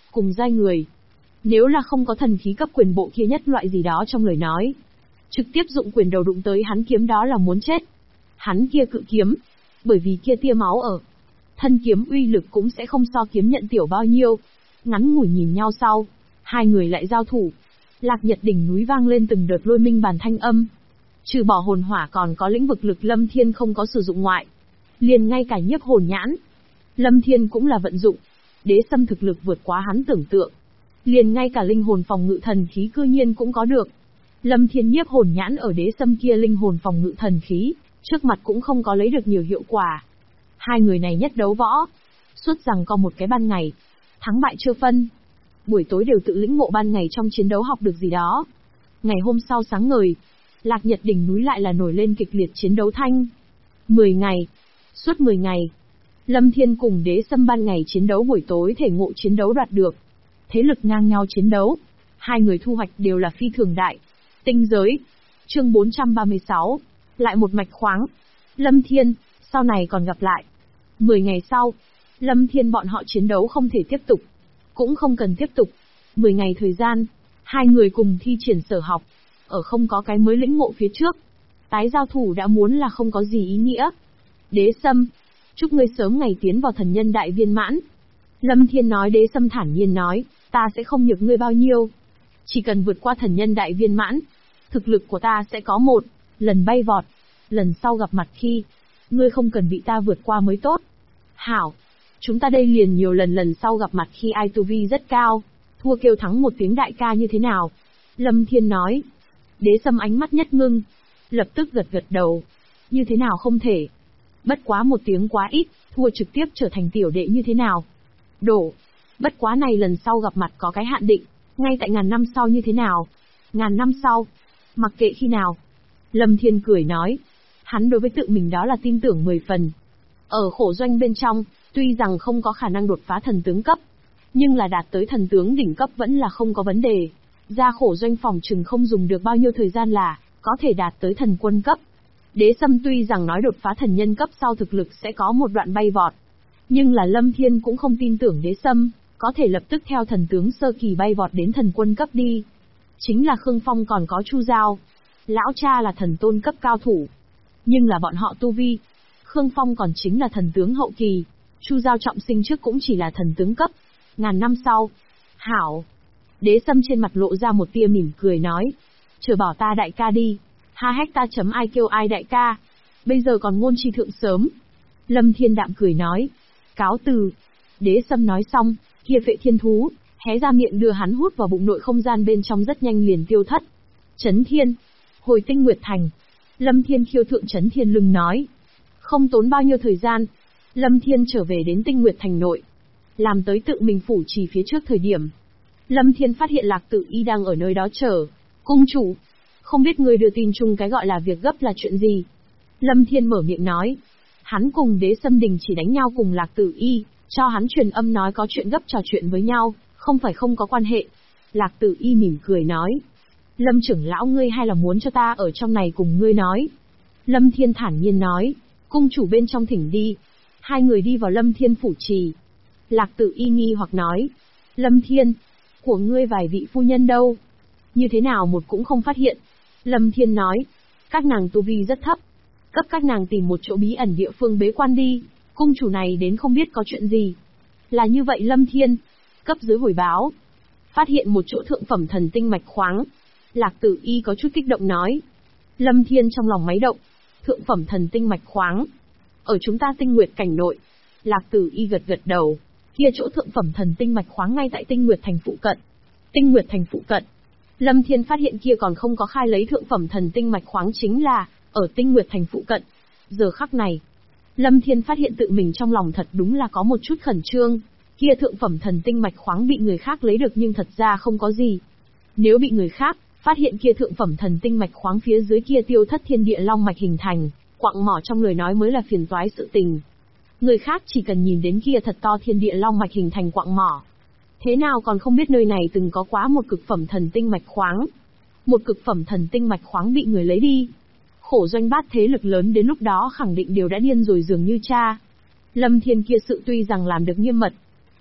cùng giai người. Nếu là không có thần khí cấp quyền bộ kia nhất loại gì đó trong lời nói, trực tiếp dụng quyền đầu đụng tới hắn kiếm đó là muốn chết. Hắn kia cự kiếm, bởi vì kia tia máu ở thân kiếm uy lực cũng sẽ không so kiếm nhận tiểu bao nhiêu. Ngắn ngủi nhìn nhau sau, hai người lại giao thủ. Lạc Nhật đỉnh núi vang lên từng đợt lôi minh bàn thanh âm. Trừ bỏ hồn hỏa còn có lĩnh vực lực Lâm Thiên không có sử dụng ngoại, liền ngay cả nhiếp hồn nhãn, Lâm Thiên cũng là vận dụng. Đế Sâm thực lực vượt quá hắn tưởng tượng, liền ngay cả linh hồn phòng ngự thần khí cư nhiên cũng có được. Lâm Thiên nhiếp hồn nhãn ở Đế Sâm kia linh hồn phòng ngự thần khí, trước mặt cũng không có lấy được nhiều hiệu quả. Hai người này nhất đấu võ, suốt rằng có một cái ban ngày, thắng bại chưa phân. Buổi tối đều tự lĩnh ngộ ban ngày trong chiến đấu học được gì đó. Ngày hôm sau sáng ngời, Lạc Nhật đỉnh núi lại là nổi lên kịch liệt chiến đấu thanh. 10 ngày, suốt 10 ngày, Lâm Thiên cùng Đế Sâm ban ngày chiến đấu, buổi tối thể ngộ chiến đấu đoạt được. Thế lực ngang nhau chiến đấu, hai người thu hoạch đều là phi thường đại. Tinh giới, chương 436, lại một mạch khoáng. Lâm Thiên, sau này còn gặp lại. 10 ngày sau, Lâm Thiên bọn họ chiến đấu không thể tiếp tục, cũng không cần tiếp tục. 10 ngày thời gian, hai người cùng thi triển sở học, ở không có cái mới lĩnh ngộ phía trước. Tái giao thủ đã muốn là không có gì ý nghĩa. Đế Sâm, chúc ngươi sớm ngày tiến vào thần nhân đại viên mãn. Lâm Thiên nói. Đế Sâm thản nhiên nói, ta sẽ không nhược ngươi bao nhiêu. Chỉ cần vượt qua thần nhân đại viên mãn, thực lực của ta sẽ có một lần bay vọt. Lần sau gặp mặt khi, ngươi không cần bị ta vượt qua mới tốt. Hảo, chúng ta đây liền nhiều lần sau gặp mặt khi ai tu vi rất cao, thua kêu thắng một tiếng đại ca như thế nào? Lâm Thiên nói. Đế Sâm ánh mắt nhất ngưng, lập tức gật gật đầu. Như thế nào không thể? Bất quá một tiếng quá ít, thua trực tiếp trở thành tiểu đệ như thế nào? Đổ. Bất quá này lần sau gặp mặt có cái hạn định, ngay tại ngàn năm sau như thế nào? Ngàn năm sau, mặc kệ khi nào. Lâm Thiên cười nói. Hắn đối với tự mình đó là tin tưởng 10 phần. Ở khổ doanh bên trong, tuy rằng không có khả năng đột phá thần tướng cấp, nhưng là đạt tới thần tướng đỉnh cấp vẫn là không có vấn đề. Ra khổ doanh phòng chừng không dùng được bao nhiêu thời gian là có thể đạt tới thần quân cấp. Đế Sâm tuy rằng nói đột phá thần nhân cấp sau thực lực sẽ có một đoạn bay vọt, nhưng là Lâm Thiên cũng không tin tưởng Đế Sâm có thể lập tức theo thần tướng sơ kỳ bay vọt đến thần quân cấp đi. Chính là Khương Phong còn có Chu Giao, lão cha là thần tôn cấp cao thủ, nhưng là bọn họ tu vi, Khương Phong còn chính là thần tướng hậu kỳ, Chu Giao trọng sinh trước cũng chỉ là thần tướng cấp. Ngàn năm sau, hảo. Đế Sâm trên mặt lộ ra một tia mỉm cười nói, chờ bảo ta đại ca đi. Ha hét ta chấm ai kêu ai đại ca, bây giờ còn ngôn tri thượng sớm. Lâm Thiên đạm cười nói, cáo từ. Đế Sâm nói xong, kia Phệ Thiên thú hé ra miệng đưa hắn hút vào bụng nội không gian bên trong, rất nhanh liền tiêu thất. Chấn Thiên, hồi Tinh Nguyệt Thành. Lâm Thiên khiêu thượng Chấn Thiên lưng nói. Không tốn bao nhiêu thời gian, Lâm Thiên trở về đến Tinh Nguyệt Thành nội. Làm tới tự mình phủ trì phía trước thời điểm, Lâm Thiên phát hiện Lạc Tử Y đang ở nơi đó chờ. Cung chủ, không biết người đưa tin chung cái gọi là việc gấp là chuyện gì? Lâm Thiên mở miệng nói. Hắn cùng Đế Sâm đình chỉ đánh nhau cùng Lạc Tử Y, cho hắn truyền âm nói có chuyện gấp trò chuyện với nhau, không phải không có quan hệ. Lạc Tử Y mỉm cười nói. Lâm trưởng lão ngươi hay là muốn cho ta ở trong này cùng ngươi nói? Lâm Thiên thản nhiên nói. Cung chủ bên trong thỉnh đi. Hai người đi vào Lâm Thiên phủ trì. Lạc Tử Y nghi hoặc nói. Lâm Thiên, của ngươi vài vị phu nhân đâu? Như thế nào một cũng không phát hiện. Lâm Thiên nói. Các nàng tu vi rất thấp. Cấp các nàng tìm một chỗ bí ẩn địa phương bế quan đi. Cung chủ này đến không biết có chuyện gì. Là như vậy Lâm Thiên. Cấp dưới hồi báo. Phát hiện một chỗ thượng phẩm thần tinh mạch khoáng. Lạc Tử Y có chút kích động nói. Lâm Thiên trong lòng máy động. Thượng phẩm thần tinh mạch khoáng. Ở chúng ta Tinh Nguyệt cảnh nội. Lạc Tử Y gật gật đầu. Kia chỗ thượng phẩm thần tinh mạch khoáng ngay tại Tinh Nguyệt thành phụ cận. Tinh Nguyệt thành phụ cận. Lâm Thiên phát hiện kia còn không có khai lấy thượng phẩm thần tinh mạch khoáng chính là ở Tinh Nguyệt thành phụ cận. Giờ khắc này, Lâm Thiên phát hiện tự mình trong lòng thật đúng là có một chút khẩn trương. Kia thượng phẩm thần tinh mạch khoáng bị người khác lấy được nhưng thật ra không có gì. Nếu bị người khác phát hiện kia thượng phẩm thần tinh mạch khoáng phía dưới kia tiêu thất thiên địa long mạch hình thành quặng mỏ trong lời nói mới là phiền toái sự tình. Người khác chỉ cần nhìn đến kia thật to thiên địa long mạch hình thành quặng mỏ, thế nào còn không biết nơi này từng có quá một cực phẩm thần tinh mạch khoáng. Một cực phẩm thần tinh mạch khoáng bị người lấy đi, khổ doanh bát thế lực lớn đến lúc đó khẳng định đều đã điên rồi dường như cha. Lâm Thiên kia sự tuy rằng làm được nghiêm mật,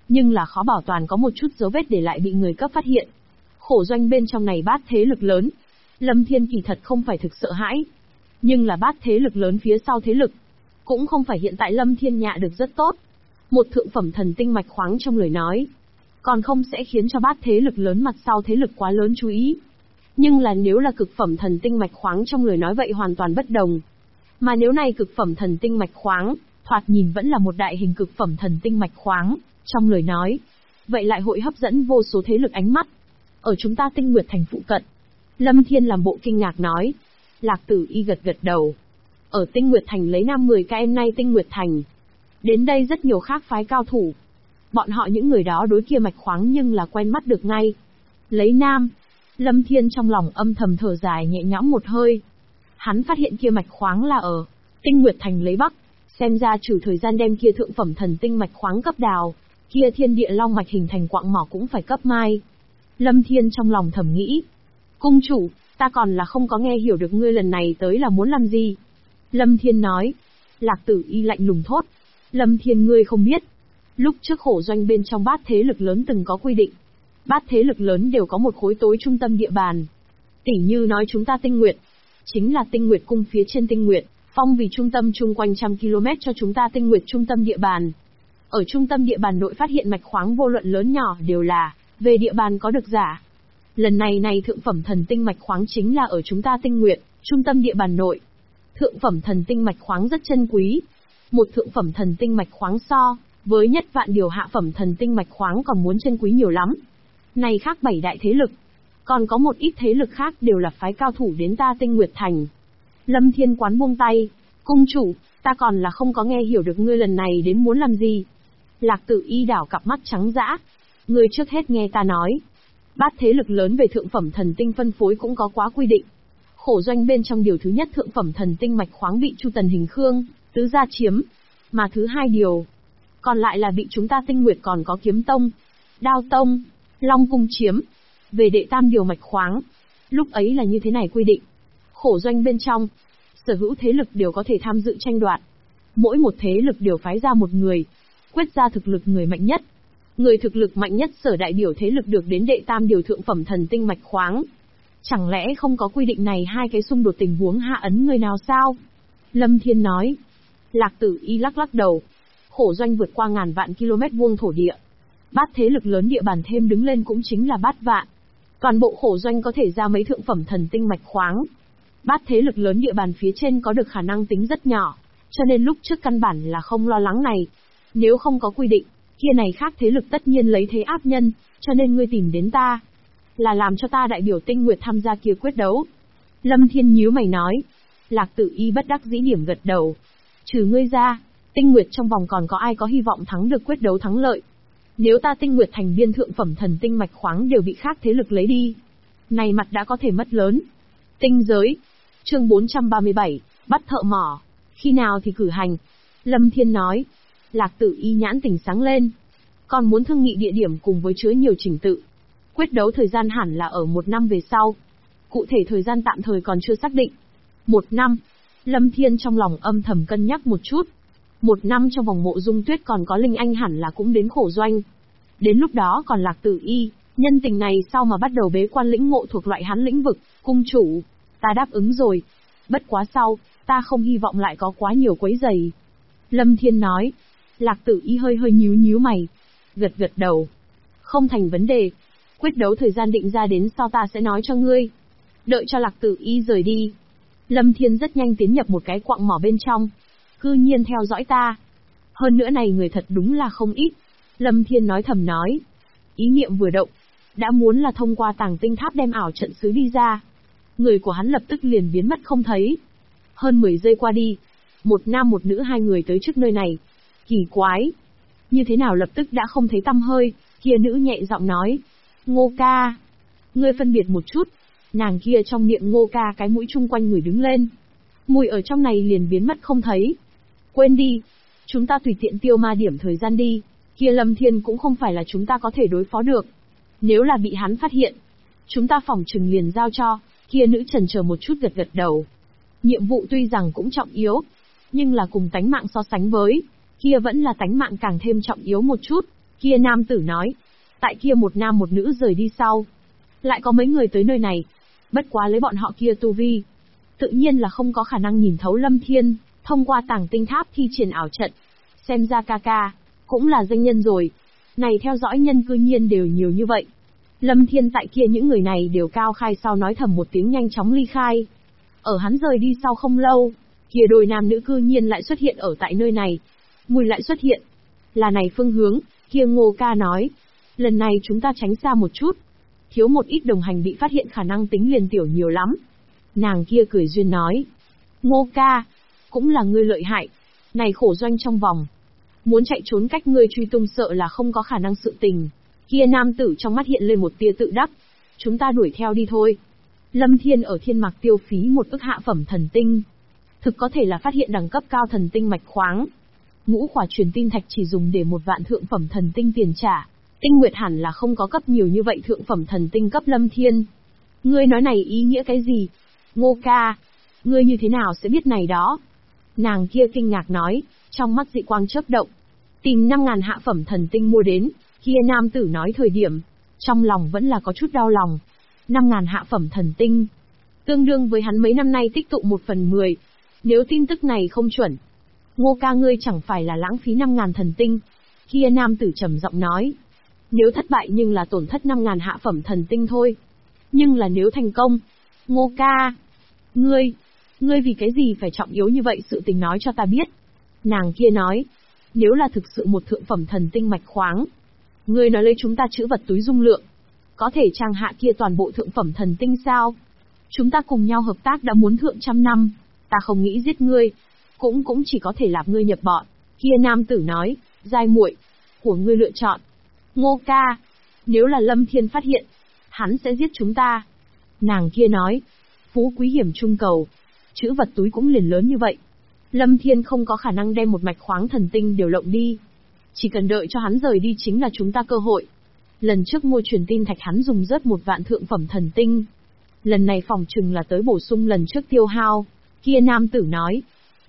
nhưng là khó bảo toàn có một chút dấu vết để lại bị người cấp phát hiện. Khổ doanh bên trong này bát thế lực lớn. Lâm Thiên kỳ thật không phải thực sợ hãi. Nhưng là bát thế lực lớn phía sau thế lực. Cũng không phải hiện tại Lâm Thiên nhạ được rất tốt. Một thượng phẩm thần tinh mạch khoáng trong lời nói. Còn không sẽ khiến cho bát thế lực lớn mặt sau thế lực quá lớn chú ý. Nhưng là nếu là cực phẩm thần tinh mạch khoáng trong lời nói vậy hoàn toàn bất đồng. Mà nếu này cực phẩm thần tinh mạch khoáng, thoạt nhìn vẫn là một đại hình cực phẩm thần tinh mạch khoáng, trong lời nói. Vậy lại hội hấp dẫn vô số thế lực ánh mắt. Ở chúng ta Tinh Nguyệt Thành phụ cận. Lâm Thiên làm bộ kinh ngạc nói. Lạc Tử Y gật gật đầu. Ở Tinh Nguyệt Thành lấy 10 km nay Tinh Nguyệt Thành. Đến đây rất nhiều khác phái cao thủ. Bọn họ những người đó đối kia mạch khoáng nhưng là quen mắt được ngay. Lấy Nam. Lâm Thiên trong lòng âm thầm thở dài nhẹ nhõm một hơi. Hắn phát hiện kia mạch khoáng là ở Tinh Nguyệt Thành lấy Bắc. Xem ra trừ thời gian đem kia thượng phẩm thần tinh mạch khoáng cấp đào, kia thiên địa long mạch hình thành quạng mỏ cũng phải cấp mai. Lâm Thiên trong lòng thầm nghĩ. Cung chủ, ta còn là không có nghe hiểu được ngươi lần này tới là muốn làm gì. Lâm Thiên nói. Lạc Tử Y lạnh lùng thốt. Lâm Thiên ngươi không biết. Lúc trước khổ doanh bên trong bát thế lực lớn từng có quy định. Bát thế lực lớn đều có một khối tối trung tâm địa bàn. Tỉ như nói chúng ta Tinh Nguyệt. Chính là Tinh Nguyệt cung phía trên Tinh Nguyệt, phong vì trung tâm chung quanh 100 km cho chúng ta Tinh Nguyệt trung tâm địa bàn. Ở trung tâm địa bàn nội phát hiện mạch khoáng vô luận lớn nhỏ đều là về địa bàn có được giả. Lần này thượng phẩm thần tinh mạch khoáng chính là ở chúng ta Tinh Nguyệt, trung tâm địa bàn nội. Thượng phẩm thần tinh mạch khoáng rất chân quý. Một thượng phẩm thần tinh mạch khoáng so với nhất vạn điều hạ phẩm thần tinh mạch khoáng còn muốn chân quý nhiều lắm. Này khác 7 đại thế lực, còn có một ít thế lực khác đều là phái cao thủ đến ta Tinh Nguyệt Thành. Lâm Thiên quán buông tay. Cung chủ, ta còn là không có nghe hiểu được ngươi lần này đến muốn làm gì. Lạc Tử Y đảo cặp mắt trắng dã. Ngươi trước hết nghe ta nói. Bát thế lực lớn về thượng phẩm thần tinh phân phối cũng có quá quy định. Khổ doanh bên trong điều thứ nhất thượng phẩm thần tinh mạch khoáng bị Chu Tần Hình Khương, tứ gia chiếm. Mà thứ hai điều, còn lại là bị chúng ta Tinh Nguyệt còn có Kiếm Tông, Đao Tông, Long Cung chiếm. Về đệ tam điều mạch khoáng, lúc ấy là như thế này quy định. Khổ doanh bên trong, sở hữu thế lực đều có thể tham dự tranh đoạt. Mỗi một thế lực đều phái ra một người, quyết ra thực lực người mạnh nhất. Người thực lực mạnh nhất sở đại biểu thế lực được đến đệ tam điều thượng phẩm thần tinh mạch khoáng. Chẳng lẽ không có quy định này hai cái xung đột tình huống hạ ấn người nào sao? Lâm Thiên nói. Lạc Tử Y lắc lắc đầu. Khổ doanh vượt qua ngàn vạn km vuông thổ địa. Bát thế lực lớn địa bàn thêm đứng lên cũng chính là bát vạn. Toàn bộ khổ doanh có thể ra mấy thượng phẩm thần tinh mạch khoáng. Bát thế lực lớn địa bàn phía trên có được khả năng tính rất nhỏ, cho nên lúc trước căn bản là không lo lắng này. Nếu không có quy định, kia này khác thế lực tất nhiên lấy thế áp nhân, cho nên ngươi tìm đến ta, là làm cho ta đại biểu Tinh Nguyệt tham gia kia quyết đấu. Lâm Thiên nhíu mày nói. Lạc Tử Y bất đắc dĩ điểm gật đầu. Trừ ngươi ra, Tinh Nguyệt trong vòng còn có ai có hy vọng thắng được quyết đấu thắng lợi? Nếu ta Tinh Nguyệt thành viên thượng phẩm thần tinh mạch khoáng đều bị khác thế lực lấy đi, này mặt đã có thể mất lớn. Tinh giới. Chương 437, bắt thợ mỏ. Khi nào thì cử hành? Lâm Thiên nói. Lạc Tử Y nhãn tỉnh sáng lên. Còn muốn thương nghị địa điểm cùng với chứa nhiều trình tự. Quyết đấu thời gian hẳn là ở 1 năm về sau. Cụ thể thời gian tạm thời còn chưa xác định. 1 năm. Lâm Thiên trong lòng âm thầm cân nhắc một chút. 1 năm trong vòng Mộ Dung Tuyết còn có Linh Anh hẳn là cũng đến khổ doanh. Đến lúc đó còn Lạc Tử Y, nhân tình này sau mà bắt đầu bế quan lĩnh ngộ thuộc loại hắn lĩnh vực. Cung chủ, ta đáp ứng rồi. Bất quá sau, ta không hy vọng lại có quá nhiều quấy rầy. Lâm Thiên nói. Lạc Tử Y hơi nhíu mày. Gật gật đầu. Không thành vấn đề. Quyết đấu thời gian định ra đến sau ta sẽ nói cho ngươi. Đợi cho Lạc Tử Y rời đi. Lâm Thiên rất nhanh tiến nhập một cái quạng mỏ bên trong. Cư nhiên theo dõi ta. Hơn nữa này người thật đúng là không ít. Lâm Thiên nói thầm nói. Ý niệm vừa động, đã muốn là thông qua tàng tinh tháp đem ảo trận sứ đi ra. Người của hắn lập tức liền biến mất không thấy. Hơn 10 giây qua đi, một nam một nữ hai người tới trước nơi này. Kỳ quái. Như thế nào lập tức đã không thấy tăm hơi, kia nữ nhẹ giọng nói. Ngô ca. Ngươi phân biệt một chút. Nàng kia trong miệng Ngô ca cái mũi chung quanh người đứng lên. Mùi ở trong này liền biến mất không thấy. Quên đi. Chúng ta tùy tiện tiêu ma điểm thời gian đi. Kia Lâm Thiên cũng không phải là chúng ta có thể đối phó được. Nếu là bị hắn phát hiện, chúng ta phỏng chừng liền giao cho. Kia nữ chần chờ một chút gật gật đầu. Nhiệm vụ tuy rằng cũng trọng yếu, nhưng là cùng tánh mạng so sánh với, kia vẫn là tánh mạng càng thêm trọng yếu một chút. Kia nam tử nói. Tại kia một nam một nữ rời đi sau. Lại có mấy người tới nơi này. Bất quá lấy bọn họ kia tu vi. Tự nhiên là không có khả năng nhìn thấu Lâm Thiên, thông qua tàng tinh tháp thi triển ảo trận. Xem ra ca ca, cũng là danh nhân rồi. Này theo dõi nhân cư nhiên đều nhiều như vậy. Lâm Thiên tại kia những người này đều cao khai sau nói thầm một tiếng nhanh chóng ly khai. Ở hắn rời đi sau không lâu, kia đôi nam nữ cư nhiên lại xuất hiện ở tại nơi này. Mùi lại xuất hiện. Là này phương hướng, kia Ngô ca nói. Lần này chúng ta tránh xa một chút. Thiếu một ít đồng hành bị phát hiện khả năng tính liền tiểu nhiều lắm. Nàng kia cười duyên nói. Ngô ca, cũng là ngươi lợi hại. Này khổ doanh trong vòng. Muốn chạy trốn cách ngươi truy tung sợ là không có khả năng sự tình. Kia nam tử trong mắt hiện lên một tia tự đắc. Chúng ta đuổi theo đi thôi. Lâm Thiên ở thiên mạc tiêu phí một ức hạ phẩm thần tinh. Thực có thể là phát hiện đẳng cấp cao thần tinh mạch khoáng. Ngũ khỏa truyền tin thạch chỉ dùng để 1 vạn thượng phẩm thần tinh tiền trả. Tinh nguyệt hẳn là không có cấp nhiều như vậy thượng phẩm thần tinh cấp Lâm Thiên. Ngươi nói này ý nghĩa cái gì? Ngô ca, ngươi như thế nào sẽ biết này đó? Nàng kia kinh ngạc nói, trong mắt dị quang chớp động. Tìm 5.000 hạ phẩm thần tinh mua đến, kia nam tử nói thời điểm, trong lòng vẫn là có chút đau lòng. 5.000 hạ phẩm thần tinh, tương đương với hắn mấy năm nay tích tụ 1/10. Nếu tin tức này không chuẩn, Ngô ca ngươi chẳng phải là lãng phí 5.000 thần tinh. Kia nam tử trầm giọng nói. Nếu thất bại nhưng là tổn thất 5.000 hạ phẩm thần tinh thôi. Nhưng là nếu thành công, Ngô ca, ngươi vì cái gì phải trọng yếu như vậy sự tình nói cho ta biết. Nàng kia nói, nếu là thực sự một thượng phẩm thần tinh mạch khoáng, ngươi nói lấy chúng ta trữ vật túi dung lượng, có thể trang hạ kia toàn bộ thượng phẩm thần tinh sao? Chúng ta cùng nhau hợp tác đã muốn thượng 100 năm, ta không nghĩ giết ngươi, cũng chỉ có thể lạp ngươi nhập bọn. Kia nam tử nói, giai muội, của ngươi lựa chọn. Ngô ca, nếu là Lâm Thiên phát hiện, hắn sẽ giết chúng ta. Nàng kia nói, phú quý hiểm trung cầu, chữ vật túi cũng liền lớn như vậy. Lâm Thiên không có khả năng đem một mạch khoáng thần tinh đều lộng đi. Chỉ cần đợi cho hắn rời đi chính là chúng ta cơ hội. Lần trước mua truyền tin thạch hắn dùng rớt 1 vạn thượng phẩm thần tinh. Lần này phòng chừng là tới bổ sung lần trước tiêu hao. Kia nam tử nói,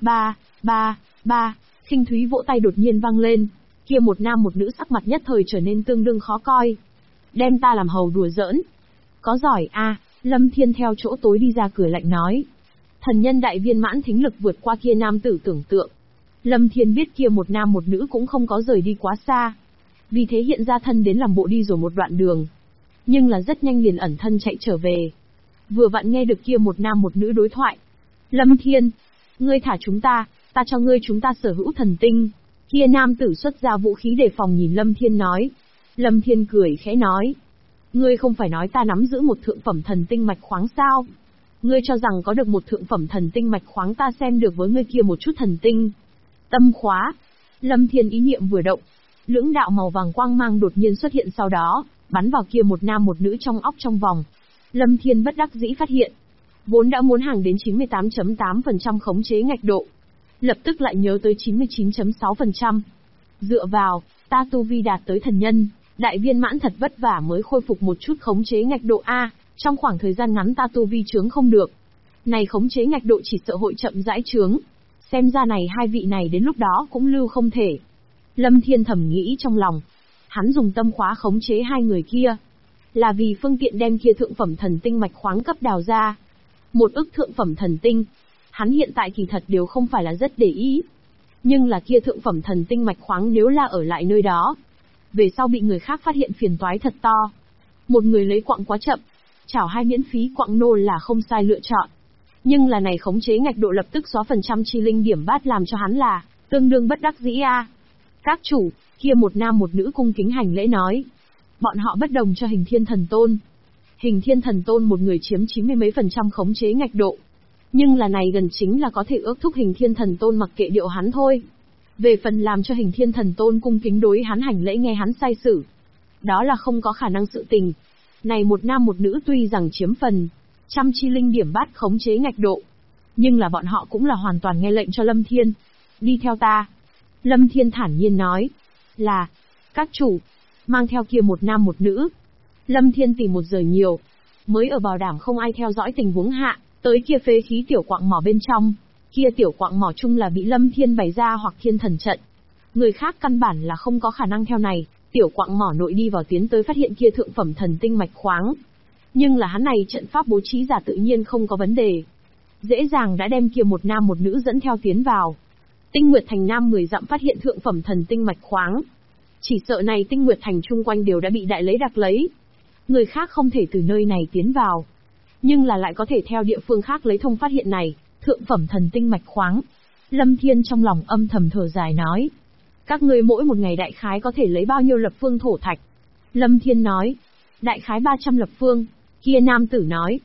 ba, khinh thúy vỗ tay đột nhiên vang lên. Kia một nam một nữ sắc mặt nhất thời trở nên tương đương khó coi. Đem ta làm hầu đùa giỡn. Có giỏi a. Lâm Thiên theo chỗ tối đi ra cười lạnh nói. Thần nhân đại viên mãn thính lực vượt qua kia nam tử tưởng tượng. Lâm Thiên biết kia một nam một nữ cũng không có rời đi quá xa. Vì thế hiện ra thân đến làm bộ đi rồi một đoạn đường. Nhưng là rất nhanh liền ẩn thân chạy trở về. Vừa vặn nghe được kia một nam một nữ đối thoại. Lâm Thiên, ngươi thả chúng ta cho ngươi chúng ta sở hữu thần tinh. Kia nam tử xuất ra vũ khí đề phòng nhìn Lâm Thiên nói. Lâm Thiên cười khẽ nói. Ngươi không phải nói ta nắm giữ một thượng phẩm thần tinh mạch khoáng sao? Ngươi cho rằng có được một thượng phẩm thần tinh mạch khoáng ta xem được với ngươi kia một chút thần tinh. Tâm khóa. Lâm Thiên ý niệm vừa động. Lưỡng đạo màu vàng quang mang đột nhiên xuất hiện sau đó, bắn vào kia một nam một nữ trong óc trong vòng. Lâm Thiên bất đắc dĩ phát hiện. Vốn đã muốn hàng đến 98.8% khống chế ngạch độ. Lập tức lại nhớ tới 99.6%. Dựa vào, ta tu vi đạt tới thần nhân, đại viên mãn thật vất vả mới khôi phục một chút khống chế ngạch độ A, trong khoảng thời gian ngắn ta tu vi trướng không được. Này khống chế ngạch độ chỉ sợ hội chậm rãi trướng. Xem ra này hai vị này đến lúc đó cũng lưu không thể. Lâm Thiên thầm nghĩ trong lòng. Hắn dùng tâm khóa khống chế hai người kia. Là vì phương tiện đem kia thượng phẩm thần tinh mạch khoáng cấp đào ra. 1 ức thượng phẩm thần tinh. Hắn hiện tại kỳ thật đều không phải là rất để ý. Nhưng là kia thượng phẩm thần tinh mạch khoáng nếu là ở lại nơi đó. Về sau bị người khác phát hiện phiền toái thật to. Một người lấy quặng quá chậm. Chảo hai miễn phí quặng nô là không sai lựa chọn. Nhưng là này khống chế ngạch độ lập tức xóa phần trăm chi linh điểm bát làm cho hắn là tương đương bất đắc dĩ a. Các chủ, kia một nam một nữ cung kính hành lễ nói. Bọn họ bất đồng cho Hình Thiên Thần Tôn. Hình Thiên Thần Tôn một người chiếm 90 mấy % khống chế ngạch độ. Nhưng là này gần chính là có thể ước thúc Hình Thiên Thần Tôn mặc kệ điệu hắn thôi. Về phần làm cho Hình Thiên Thần Tôn cung kính đối hắn hành lễ nghe hắn sai sử. Đó là không có khả năng sự tình. Này một nam một nữ tuy rằng chiếm phần trăm chi linh điểm bát khống chế ngạch độ. Nhưng là bọn họ cũng là hoàn toàn nghe lệnh cho Lâm Thiên. Đi theo ta. Lâm Thiên thản nhiên nói. Là, các chủ, mang theo kia một nam một nữ. Lâm Thiên tìm 1 giờ nhiều. Mới ở bảo đảm không ai theo dõi tình huống hạ, tới kia phế khí tiểu quạng mỏ bên trong. Kia tiểu quạng mỏ chung là bị Lâm Thiên bày ra hoặc thiên thần trận. Người khác căn bản là không có khả năng theo này. Tiểu quặng mỏ nội đi vào tiến tới phát hiện kia thượng phẩm thần tinh mạch khoáng. Nhưng là hắn này trận pháp bố trí giả tự nhiên không có vấn đề. Dễ dàng đã đem kia một nam một nữ dẫn theo tiến vào. Tinh Nguyệt Thành nam 10 dặm phát hiện thượng phẩm thần tinh mạch khoáng. Chỉ sợ này Tinh Nguyệt Thành chung quanh đều đã bị đại lấy đặc lấy. Người khác không thể từ nơi này tiến vào. Nhưng là lại có thể theo địa phương khác lấy thông phát hiện này, thượng phẩm thần tinh mạch khoáng. Lâm Thiên trong lòng âm thầm thở dài nói. Các ngươi mỗi một ngày đại khái có thể lấy bao nhiêu lập phương thổ thạch? Lâm Thiên nói. Đại khái 300 lập phương. Kia nam tử nói.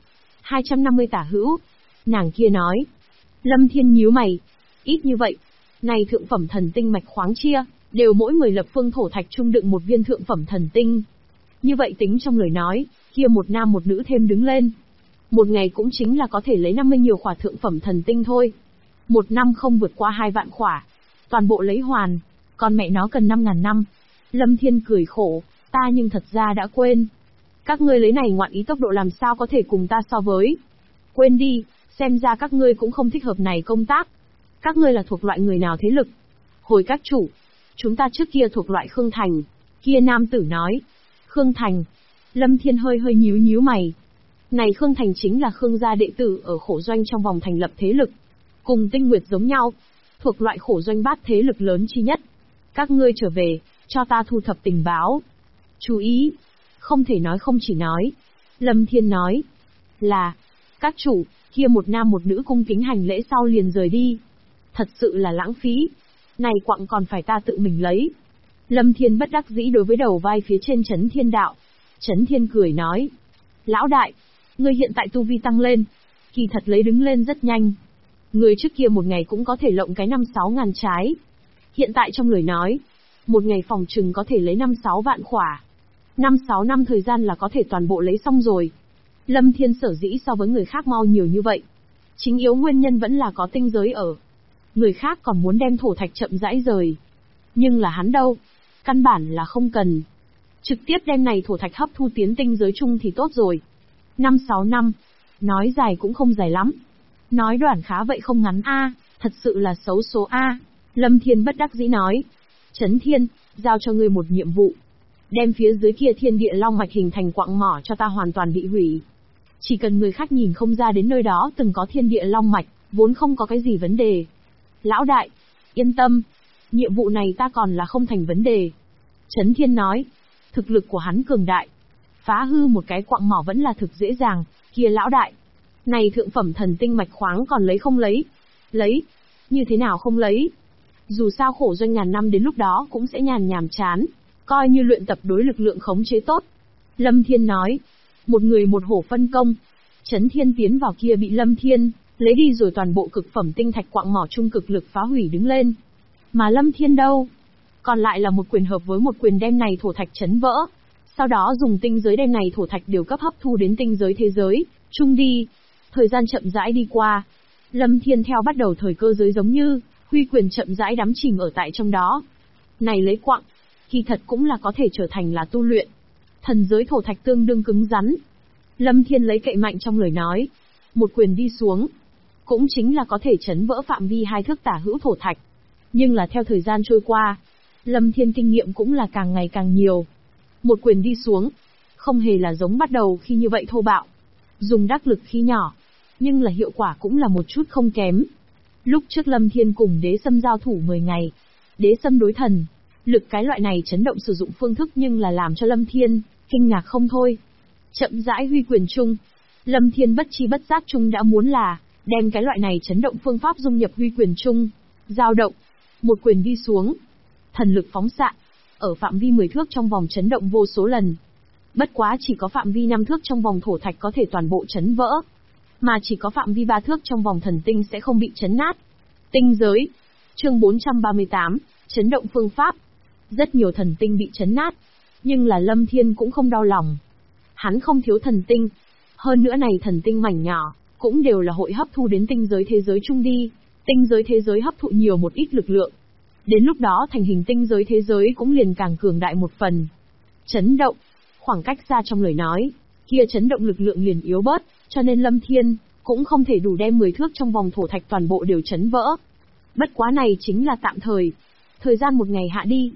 250 tả hữu. Nàng kia nói. Lâm Thiên nhíu mày. Ít như vậy. Này thượng phẩm thần tinh mạch khoáng chia, đều mỗi 10 lập phương thổ thạch chung đựng một viên thượng phẩm thần tinh. Như vậy tính trong lời nói, kia một nam một nữ thêm đứng lên. Một ngày cũng chính là có thể lấy 50 nhiều khỏa thượng phẩm thần tinh thôi. Một năm không vượt qua 2 vạn khỏa. Toàn bộ lấy hoàn. Còn mẹ nó cần 5.000 năm. Lâm Thiên cười khổ, ta nhưng thật ra đã quên. Các ngươi lấy này ngoạn ý tốc độ làm sao có thể cùng ta so với. Quên đi, xem ra các ngươi cũng không thích hợp này công tác. Các ngươi là thuộc loại người nào thế lực? Hồi các chủ, chúng ta trước kia thuộc loại Khương Thành. Kia nam tử nói. Khương Thành. Lâm Thiên hơi hơi nhíu mày. Này Khương Thành chính là Khương gia đệ tử ở khổ doanh trong vòng thành lập thế lực. Cùng Tinh Nguyệt giống nhau. Thuộc loại khổ doanh bát thế lực lớn chi nhất. Các ngươi trở về, cho ta thu thập tình báo. Chú ý. Không thể nói không chỉ nói. Lâm Thiên nói. Là. Các chủ, kia một nam một nữ cung kính hành lễ sau liền rời đi. Thật sự là lãng phí. Này quặng còn phải ta tự mình lấy. Lâm Thiên bất đắc dĩ đối với đầu vai phía trên Chấn Thiên đạo. Chấn Thiên cười nói. Lão đại, ngươi hiện tại tu vi tăng lên. Kỳ thật lấy đứng lên rất nhanh. Người trước kia một ngày cũng có thể lộng cái 5-6 ngàn trái. Hiện tại trong lời nói, một ngày phòng trừng có thể lấy 5-6 vạn khỏa. 5-6 năm thời gian là có thể toàn bộ lấy xong rồi. Lâm Thiên sở dĩ so với người khác mau nhiều như vậy. Chính yếu nguyên nhân vẫn là có tinh giới ở. Người khác còn muốn đem thổ thạch chậm rãi rời. Nhưng là hắn đâu. Căn bản là không cần. Trực tiếp đem này thổ thạch hấp thu tiến tinh giới chung thì tốt rồi. 5-6 năm. Nói dài cũng không dài lắm. Nói đoạn khá vậy không ngắn a, thật sự là xấu số a. Lâm Thiên bất đắc dĩ nói. Chấn Thiên, giao cho ngươi một nhiệm vụ. Đem phía dưới kia thiên địa long mạch hình thành quặng mỏ cho ta hoàn toàn bị hủy. Chỉ cần người khác nhìn không ra đến nơi đó từng có thiên địa long mạch, vốn không có cái gì vấn đề. Lão đại, yên tâm. Nhiệm vụ này ta còn là không thành vấn đề. Chấn Thiên nói. Thực lực của hắn cường đại. Phá hư một cái quặng mỏ vẫn là thực dễ dàng. Kia lão đại. Này thượng phẩm thần tinh mạch khoáng còn lấy không lấy? Lấy. Như thế nào không lấy? Dù sao khổ doanh ngàn năm đến lúc đó cũng sẽ nhàm chán. Coi như luyện tập đối lực lượng khống chế tốt. Lâm Thiên nói. Một người một hổ phân công. Chấn Thiên tiến vào kia bị Lâm Thiên lấy đi rồi toàn bộ cực phẩm tinh thạch quặng mỏ trung cực lực phá hủy đứng lên. Mà Lâm Thiên đâu? Còn lại là một quyền hợp với một quyền đem này thổ thạch chấn vỡ. Sau đó dùng tinh giới đem này thổ thạch đều cấp hấp thu đến tinh giới thế giới, chung đi. Thời gian chậm rãi đi qua. Lâm Thiên theo bắt đầu thời cơ giới giống như, huy quyền chậm rãi đắm chìm ở tại trong đó. Này lấy quặng, kỳ thật cũng là có thể trở thành là tu luyện. Thần giới thổ thạch tương đương cứng rắn. Lâm Thiên lấy cậy mạnh trong lời nói. Một quyền đi xuống. Cũng chính là có thể chấn vỡ phạm vi 2 thước tả hữu thổ thạch. Nhưng là theo thời gian trôi qua, Lâm Thiên kinh nghiệm cũng là càng ngày càng nhiều. Một quyền đi xuống, không hề là giống bắt đầu khi như vậy thô bạo. Dùng đắc lực khi nhỏ, nhưng là hiệu quả cũng là một chút không kém. Lúc trước Lâm Thiên cùng Đế Sâm giao thủ 10 ngày, Đế Sâm đối thần, lực cái loại này chấn động sử dụng phương thức nhưng là làm cho Lâm Thiên kinh ngạc không thôi. Chậm rãi huy quyền chung, Lâm Thiên bất chi bất giác chung đã muốn là đem cái loại này chấn động phương pháp dung nhập huy quyền chung, dao động, một quyền đi xuống, thần lực phóng xạ, ở phạm vi 10 thước trong vòng chấn động vô số lần. Bất quá chỉ có phạm vi 5 thước trong vòng thổ thạch có thể toàn bộ chấn vỡ, mà chỉ có phạm vi 3 thước trong vòng thần tinh sẽ không bị chấn nát. Tinh giới, chương 438, chấn động phương pháp. Rất nhiều thần tinh bị chấn nát, nhưng là Lâm Thiên cũng không đau lòng. Hắn không thiếu thần tinh, hơn nữa này thần tinh mảnh nhỏ, cũng đều là hội hấp thu đến tinh giới thế giới chung đi. Tinh giới thế giới hấp thụ nhiều một ít lực lượng. Đến lúc đó thành hình tinh giới thế giới cũng liền càng cường đại một phần. Chấn động, khoảng cách xa trong lời nói, kia chấn động lực lượng liền yếu bớt, cho nên Lâm Thiên cũng không thể đủ đem 10 thước trong vòng thổ thạch toàn bộ đều chấn vỡ. Bất quá này chính là tạm thời. Thời gian một ngày hạ đi.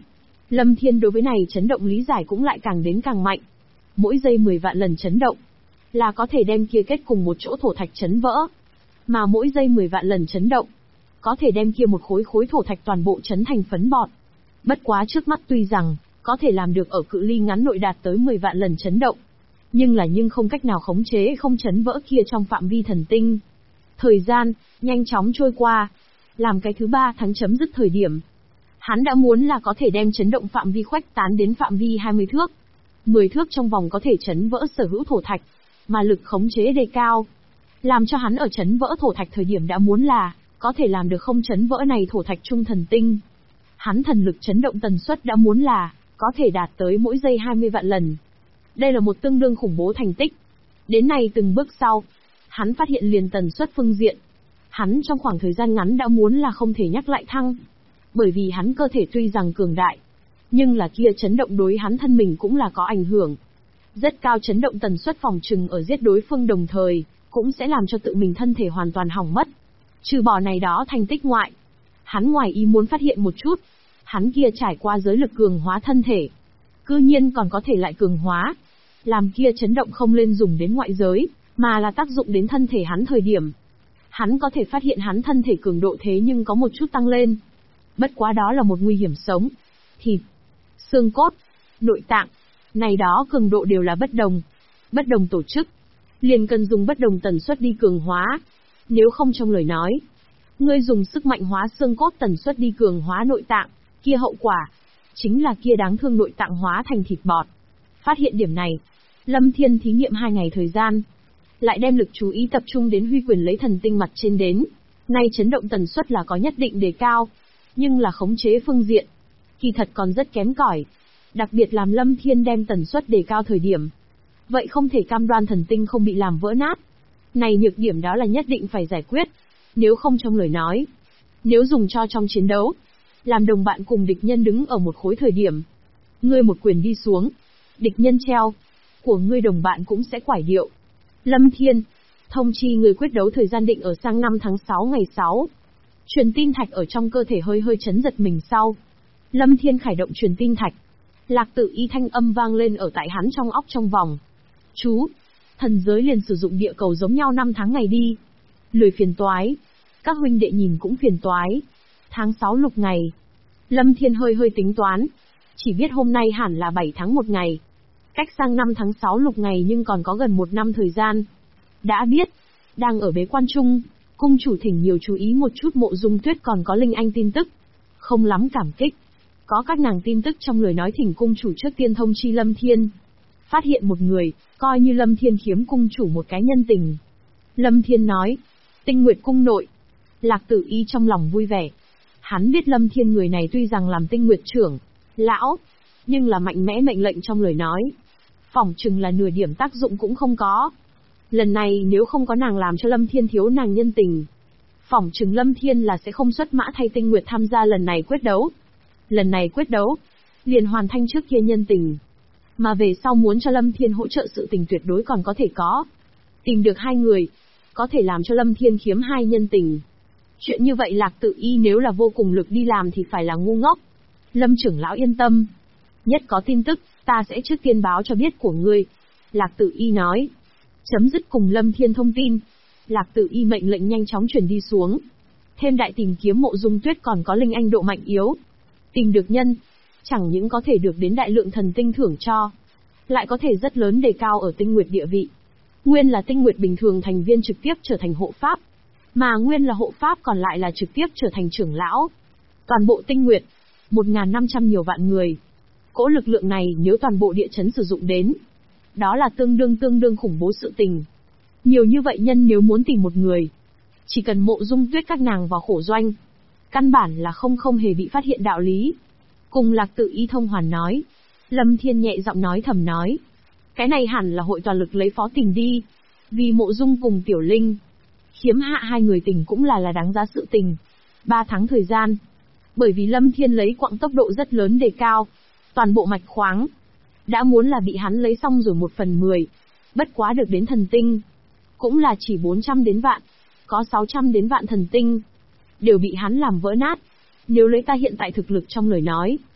Lâm Thiên đối với này chấn động lý giải cũng lại càng đến càng mạnh. Mỗi giây 10 vạn lần chấn động, là có thể đem kia kết cùng một chỗ thổ thạch chấn vỡ. Mà mỗi giây 10 vạn lần chấn động, có thể đem kia một khối thổ thạch toàn bộ chấn thành phấn bọt. Bất quá trước mắt tuy rằng, có thể làm được ở cự ly ngắn nội đạt tới 10 vạn lần chấn động. Nhưng không cách nào khống chế không chấn vỡ kia trong phạm vi thần tinh. Thời gian, nhanh chóng trôi qua. Làm cái thứ 3 tháng chấm dứt thời điểm. Hắn đã muốn là có thể đem chấn động phạm vi khuếch tán đến phạm vi 20 thước. 10 thước trong vòng có thể chấn vỡ sở hữu thổ thạch, mà lực khống chế đề cao. Làm cho hắn ở chấn vỡ thổ thạch thời điểm đã muốn là, có thể làm được không chấn vỡ này thổ thạch trung thần tinh. Hắn thần lực chấn động tần suất đã muốn là, có thể đạt tới mỗi giây 20 vạn lần. Đây là một tương đương khủng bố thành tích. Đến nay từng bước sau, hắn phát hiện liền tần suất phương diện. Hắn trong khoảng thời gian ngắn đã muốn là không thể nhắc lại thăng. Bởi vì hắn cơ thể tuy rằng cường đại, nhưng là kia chấn động đối hắn thân mình cũng là có ảnh hưởng. Rất cao chấn động tần suất phòng trừng ở giết đối phương đồng thời, cũng sẽ làm cho tự mình thân thể hoàn toàn hỏng mất. Trừ bỏ này đó thành tích ngoại, hắn ngoài ý muốn phát hiện một chút, hắn kia trải qua giới lực cường hóa thân thể, cư nhiên còn có thể lại cường hóa, làm kia chấn động không lên dùng đến ngoại giới, mà là tác dụng đến thân thể hắn thời điểm. Hắn có thể phát hiện hắn thân thể cường độ thế nhưng có một chút tăng lên. Bất quá đó là một nguy hiểm sống. Thịt, xương cốt, nội tạng, này đó cường độ đều là bất đồng. Bất đồng tổ chức, liền cần dùng bất đồng tần suất đi cường hóa. Nếu không trong lời nói, ngươi dùng sức mạnh hóa xương cốt tần suất đi cường hóa nội tạng, kia hậu quả, chính là kia đáng thương nội tạng hóa thành thịt bọt. Phát hiện điểm này, Lâm Thiên thí nghiệm 2 ngày thời gian, lại đem lực chú ý tập trung đến huy quyền lấy thần tinh mặt trên đến. Nay chấn động tần suất là có nhất định đề cao, nhưng là khống chế phương diện, kỳ thật còn rất kém cỏi. Đặc biệt làm Lâm Thiên đem tần suất đề cao thời điểm, vậy không thể cam đoan thần tinh không bị làm vỡ nát. Này nhược điểm đó là nhất định phải giải quyết, nếu không trong lời nói. Nếu dùng cho trong chiến đấu, làm đồng bạn cùng địch nhân đứng ở một khối thời điểm, ngươi một quyền đi xuống, địch nhân treo, của ngươi đồng bạn cũng sẽ quải điệu. Lâm Thiên, thông chi người quyết đấu thời gian định ở sang 5 tháng 6 ngày 6. Truyền tin thạch ở trong cơ thể hơi chấn giật mình sau. Lâm Thiên khởi động truyền tin thạch. Lạc Tử Y thanh âm vang lên ở tại hắn trong óc trong vòng. Chú, thần giới liền sử dụng địa cầu giống nhau 5 tháng ngày đi. Lười phiền toái. Các huynh đệ nhìn cũng phiền toái. Tháng 6 lục ngày. Lâm Thiên hơi tính toán. Chỉ biết hôm nay hẳn là 7 tháng 1 ngày. Cách sang 5 tháng 6 lục ngày nhưng còn có gần 1 năm thời gian. Đã biết, đang ở bế quan trung, cung chủ thỉnh nhiều chú ý một chút Mộ Dung Tuyết còn có Linh Anh tin tức. Không lắm cảm kích. Có các nàng tin tức trong lời nói thỉnh cung chủ trước tiên thông chi Lâm Thiên. Phát hiện một người, coi như Lâm Thiên khiếm cung chủ một cái nhân tình. Lâm Thiên nói, Tinh Nguyệt cung nội. Lạc Tử Y trong lòng vui vẻ. Hắn biết Lâm Thiên người này tuy rằng làm Tinh Nguyệt trưởng, lão, nhưng là mạnh mẽ mệnh lệnh trong lời nói. Phỏng chừng là nửa điểm tác dụng cũng không có. Lần này nếu không có nàng làm cho Lâm Thiên thiếu nàng nhân tình, phỏng chừng Lâm Thiên là sẽ không xuất mã thay Tinh Nguyệt tham gia lần này quyết đấu. Lần này quyết đấu, liền hoàn thành trước kia nhân tình. Mà về sau muốn cho Lâm Thiên hỗ trợ sự tình tuyệt đối còn có thể có. Tìm được 2 người, có thể làm cho Lâm Thiên khiếm 2 nhân tình. Chuyện như vậy Lạc Tử Y nếu là vô cùng lực đi làm thì phải là ngu ngốc. Lâm trưởng lão yên tâm. Nhất có tin tức, ta sẽ trước tiên báo cho biết của ngươi. Lạc Tử Y nói. Chấm dứt cùng Lâm Thiên thông tin. Lạc Tử Y mệnh lệnh nhanh chóng chuyển đi xuống. Thêm đại tìm kiếm Mộ Dung Tuyết còn có Linh Anh độ mạnh yếu. Tìm được nhân, chẳng những có thể được đến đại lượng thần tinh thưởng cho, lại có thể rất lớn đề cao ở Tinh Nguyệt địa vị. Nguyên là Tinh Nguyệt bình thường thành viên trực tiếp trở thành hộ pháp, mà nguyên là hộ pháp còn lại là trực tiếp trở thành trưởng lão. Toàn bộ Tinh Nguyệt, 1.500 nhiều vạn người. Cỗ lực lượng này nếu toàn bộ địa chấn sử dụng đến, đó là tương đương khủng bố sự tình. Nhiều như vậy nhân nếu muốn tìm một người, chỉ cần Mộ Dung Tuyết các nàng vào khổ doanh, căn bản là không hề bị phát hiện đạo lý. Cùng Lạc Tử Y thông hoàn nói. Lâm Thiên nhẹ giọng nói thầm nói. Cái này hẳn là hội toàn lực lấy phó tình đi. Vì Mộ Dung cùng Tiểu Linh, khiếm hạ 2 người tình cũng là đáng giá sự tình. 3 tháng thời gian. Bởi vì Lâm Thiên lấy quặng tốc độ rất lớn đề cao. Toàn bộ mạch khoáng đã muốn là bị hắn lấy xong rồi 1/10. Bất quá được đến thần tinh, cũng là chỉ 400 đến vạn. Có 600 đến vạn thần tinh đều bị hắn làm vỡ nát. Nếu lấy ta hiện tại thực lực trong lời nói,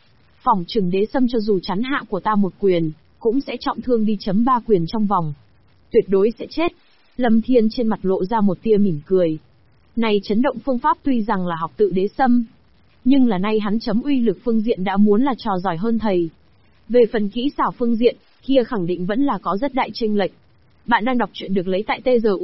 Phỏng chừng đế sâm cho dù chắn hạ của ta một quyền, cũng sẽ trọng thương đi chấm 3 quyền trong vòng. Tuyệt đối sẽ chết. Lâm Thiên trên mặt lộ ra một tia mỉm cười. Này chấn động phương pháp tuy rằng là học tự đế sâm, nhưng là nay hắn chấm uy lực phương diện đã muốn là trò giỏi hơn thầy. Về phần kỹ xảo phương diện, kia khẳng định vẫn là có rất đại chênh lệch. Bạn đang đọc truyện được lấy tại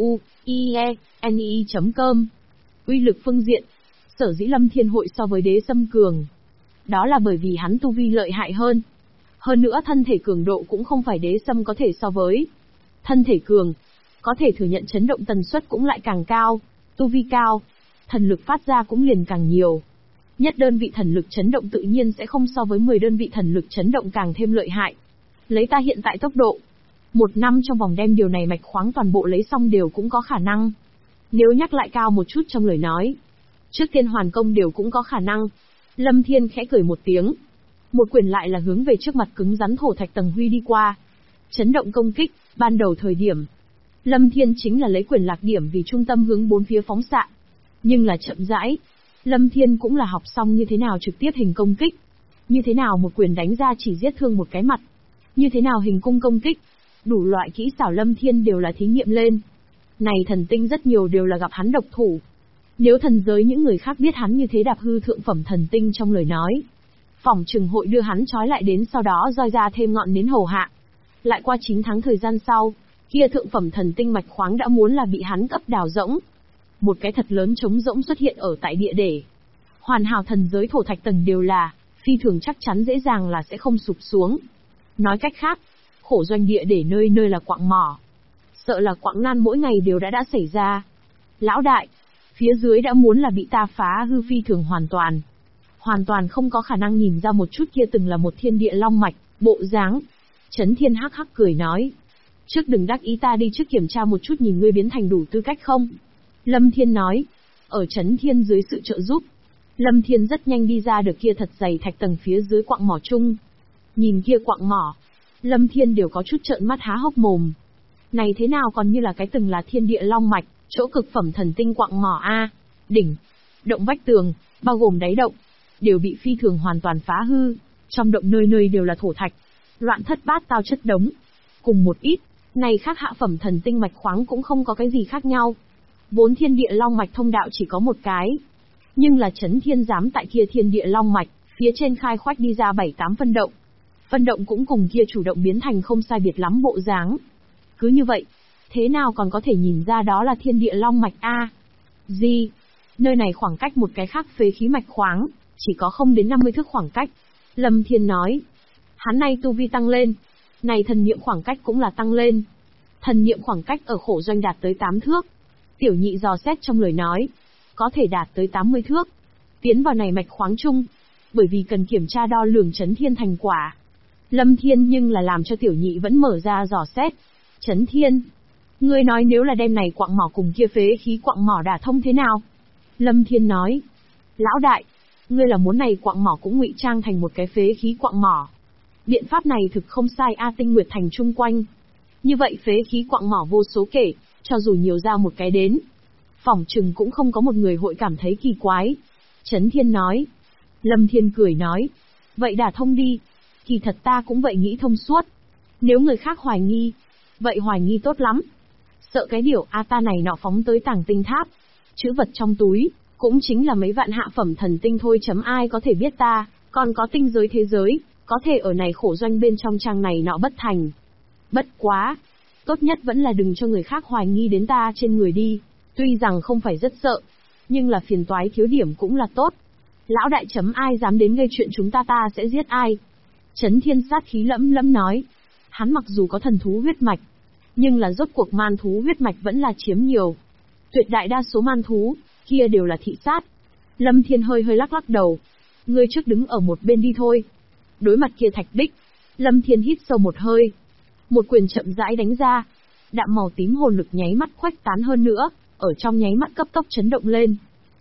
truiene.com. Uy lực phương diện, sở dĩ Lâm Thiên hội so với đế sâm cường, đó là bởi vì hắn tu vi lợi hại hơn. Hơn nữa thân thể cường độ cũng không phải đế sâm có thể so với. Thân thể cường, có thể thừa nhận chấn động tần suất cũng lại càng cao, tu vi cao, thần lực phát ra cũng liền càng nhiều. Nhất đơn vị thần lực chấn động tự nhiên sẽ không so với 10 đơn vị thần lực chấn động càng thêm lợi hại. Lấy ta hiện tại tốc độ, 1 năm trong vòng đem điều này mạch khoáng toàn bộ lấy xong đều cũng có khả năng. Nếu nhắc lại cao một chút trong lời nói, trước tiên hoàn công đều cũng có khả năng. Lâm Thiên khẽ cười một tiếng. Một quyền lại là hướng về trước mặt cứng rắn thổ thạch tầng huy đi qua. Chấn động công kích, ban đầu thời điểm, Lâm Thiên chính là lấy quyền lạc điểm vì trung tâm hướng bốn phía phóng xạ. Nhưng là chậm rãi, Lâm Thiên cũng là học xong như thế nào trực tiếp hình công kích. Như thế nào một quyền đánh ra chỉ giết thương một cái mặt. Như thế nào hình cung công kích. Đủ loại kỹ xảo Lâm Thiên đều là thí nghiệm lên. Này thần tinh rất nhiều đều là gặp hắn độc thủ. Nếu thần giới những người khác biết hắn như thế đạp hư thượng phẩm thần tinh trong lời nói, phỏng chừng hội đưa hắn trói lại đến sau đó roi ra thêm ngọn nến hầu hạ. Lại qua 9 tháng thời gian sau, kia thượng phẩm thần tinh mạch khoáng đã muốn là bị hắn cấp đào rỗng. Một cái thật lớn trống rỗng xuất hiện ở tại địa để. Hoàn hảo thần giới thổ thạch tầng đều là, phi thường chắc chắn dễ dàng là sẽ không sụp xuống. Nói cách khác, khổ doanh địa để nơi nơi là quạng mỏ. Sợ là quạng nan mỗi ngày đều đã xảy ra. Lão đại, phía dưới đã muốn là bị ta phá hư phi thường hoàn toàn. Hoàn toàn không có khả năng nhìn ra một chút kia từng là một thiên địa long mạch, bộ dáng. Chấn Thiên hắc hắc cười nói. Trước đừng đắc ý, ta đi trước kiểm tra một chút nhìn ngươi biến thành đủ tư cách không. Lâm Thiên nói. Ở Chấn Thiên dưới sự trợ giúp, Lâm Thiên rất nhanh đi ra được kia thật dày thạch tầng phía dưới quạng mỏ chung. Nhìn kia quạng mỏ, Lâm Thiên đều có chút trợn mắt há hốc mồm. Này thế nào còn như là cái từng là thiên địa long mạch, chỗ cực phẩm thần tinh quạng mỏ a, đỉnh, động vách tường, bao gồm đáy động, đều bị phi thường hoàn toàn phá hư, trong động nơi nơi đều là thổ thạch, loạn thất bát tao chất đống. Cùng một ít, này khác hạ phẩm thần tinh mạch khoáng cũng không có cái gì khác nhau. Vốn thiên địa long mạch thông đạo chỉ có một cái, nhưng là Chấn Thiên dám tại kia thiên địa long mạch, phía trên khai khoách đi ra 7-8 phân động. Phân động cũng cùng kia chủ động biến thành không sai biệt lắm bộ dáng. Cứ như vậy, thế nào còn có thể nhìn ra đó là thiên địa long mạch a? Gì? Nơi này khoảng cách một cái khác phế khí mạch khoáng, chỉ có không đến 50 thước khoảng cách. Lâm Thiên nói. Hắn này tu vi tăng lên, này thần niệm khoảng cách cũng là tăng lên. Thần niệm khoảng cách ở khổ doanh đạt tới 8 thước. Tiểu nhị dò xét trong lời nói, có thể đạt tới 80 thước. Tiến vào này mạch khoáng chung, bởi vì cần kiểm tra đo lường Chấn Thiên thành quả. Lâm Thiên nhưng là làm cho tiểu nhị vẫn mở ra dò xét. Chấn Thiên, ngươi nói nếu là đem này quạng mỏ cùng kia phế khí quạng mỏ đả thông thế nào? Lâm Thiên nói. Lão đại, ngươi là muốn này quạng mỏ cũng ngụy trang thành một cái phế khí quạng mỏ. Biện pháp này thực không sai a, Tinh Nguyệt thành chung quanh. Như vậy phế khí quạng mỏ vô số kể, cho dù nhiều ra một cái đến, phỏng chừng cũng không có một người hội cảm thấy kỳ quái. Chấn Thiên nói. Lâm Thiên cười nói. Vậy đả thông đi. Kỳ thật ta cũng vậy nghĩ thông suốt. Nếu người khác hoài nghi, vậy hoài nghi tốt lắm. Sợ cái điều ta này nọ phóng tới tàng tinh tháp. Chữ vật trong túi, cũng chính là mấy vạn hạ phẩm thần tinh thôi, ai có thể biết ta, còn có tinh giới thế giới, có thể ở này khổ doanh bên trong trang này nọ bất thành. Bất quá, tốt nhất vẫn là đừng cho người khác hoài nghi đến ta trên người đi, tuy rằng không phải rất sợ, nhưng là phiền toái thiếu điểm cũng là tốt. Lão đại ai dám đến gây chuyện chúng ta sẽ giết ai. Chấn Thiên sát khí lẫm lẫm nói. Hắn mặc dù có thần thú huyết mạch, nhưng là rốt cuộc man thú huyết mạch vẫn là chiếm nhiều. Tuyệt đại đa số man thú, kia đều là thị sát. Lâm Thiên hơi lắc lắc đầu. Ngươi trước đứng ở một bên đi thôi. Đối mặt kia thạch bích, Lâm Thiên hít sâu một hơi. Một quyền chậm rãi đánh ra. Đạm màu tím hồn lực nháy mắt khuếch tán hơn nữa, ở trong nháy mắt cấp tốc chấn động lên.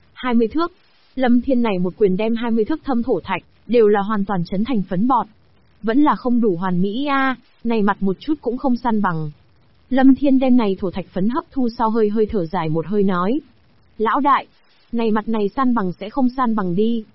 20 thước. Lâm Thiên này một quyền đem 20 thước thâm thổ thạch, đều là hoàn toàn chấn thành phấn bọt. Vẫn là không đủ hoàn mỹ a, này mặt một chút cũng không săn bằng. Lâm Thiên đem này thổ thạch phấn hấp thu sau hơi thở dài một hơi nói. Lão đại, này mặt này san bằng sẽ không san bằng đi.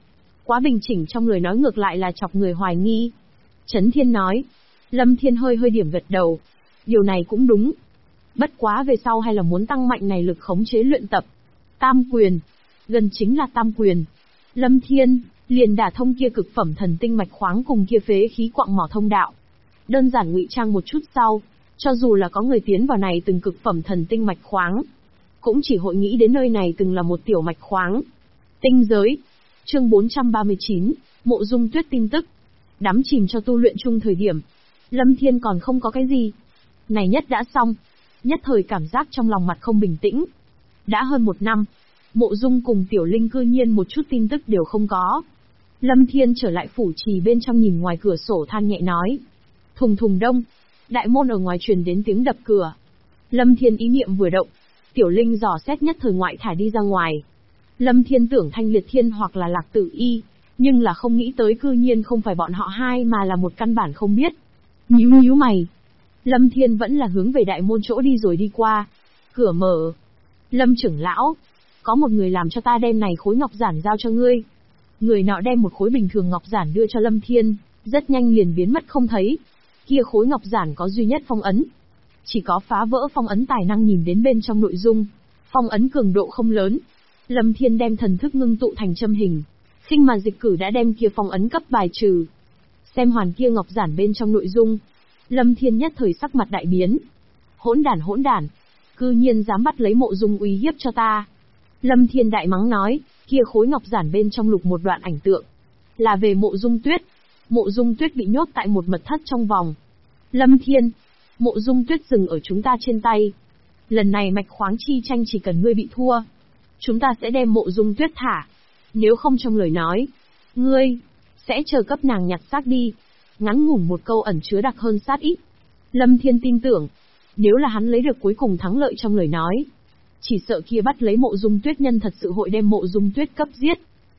Quá bình chỉnh trong lời nói ngược lại là chọc người hoài nghi. Chấn Thiên nói. Lâm Thiên hơi hơi điểm gật đầu. Điều này cũng đúng. Bất quá về sau hay là muốn tăng mạnh này lực khống chế luyện tập. Tam quyền. Gần chính là tam quyền. Lâm Thiên, liền đả thông kia cực phẩm thần tinh mạch khoáng cùng kia phế khí quặng mỏ thông đạo. Đơn giản ngụy trang một chút sau, cho dù là có người tiến vào này từng cực phẩm thần tinh mạch khoáng, cũng chỉ hội nghĩ đến nơi này từng là một tiểu mạch khoáng. Tinh giới. Chương 439, Mộ Dung Tuyết tin tức. Đắm chìm cho tu luyện chung thời điểm, Lâm Thiên còn không có cái gì. Này nhất đã xong, nhất thời cảm giác trong lòng mặt không bình tĩnh. Đã hơn 1 năm, Mộ Dung cùng Tiểu Linh cư nhiên một chút tin tức đều không có. Lâm Thiên trở lại phủ trì bên trong nhìn ngoài cửa sổ than nhẹ nói. Thùng thùng đông, đại môn ở ngoài truyền đến tiếng đập cửa. Lâm Thiên ý niệm vừa động, Tiểu Linh dò xét nhất thời ngoại thả đi ra ngoài. Lâm Thiên tưởng Thanh Liệt Thiên hoặc là Lạc Tử Y, nhưng là không nghĩ tới cư nhiên không phải bọn họ hai mà là một căn bản không biết. Nhíu nhíu mày. Lâm Thiên vẫn là hướng về đại môn chỗ đi rồi đi qua. Cửa mở. Lâm trưởng lão, có một người làm cho ta đem này khối ngọc giản giao cho ngươi. Người nọ đem một khối bình thường ngọc giản đưa cho Lâm Thiên, rất nhanh liền biến mất không thấy. Kia khối ngọc giản có duy nhất phong ấn. Chỉ có phá vỡ phong ấn tài năng nhìn đến bên trong nội dung. Phong ấn cường độ không lớn. Lâm Thiên đem thần thức ngưng tụ thành châm hình. Khinh mà dịch cử đã đem kia phong ấn cấp bài trừ. Xem hoàn kia ngọc giản bên trong nội dung. Lâm Thiên nhất thời sắc mặt đại biến. Hỗn đản, cư nhiên dám bắt lấy Mộ Dung uy hiếp cho ta. Lâm Thiên đại mắng nói, kia khối ngọc giản bên trong lục một đoạn ảnh tượng. Là về Mộ Dung Tuyết. Mộ Dung Tuyết bị nhốt tại một mật thất trong vòng. Lâm Thiên, Mộ Dung Tuyết dừng ở chúng ta trên tay. Lần này mạch khoáng chi tranh chỉ cần ngươi bị thua, chúng ta sẽ đem Mộ Dung Tuyết thả. Nếu không trong lời nói, ngươi sẽ chờ cấp nàng nhặt xác đi. Ngắn ngủn một câu ẩn chứa đặc hơn sát ít. Lâm Thiên tin tưởng, nếu là hắn lấy được cuối cùng thắng lợi trong lời nói, chỉ sợ kia bắt lấy Mộ Dung Tuyết nhân thật sự hội đem Mộ Dung Tuyết cấp giết.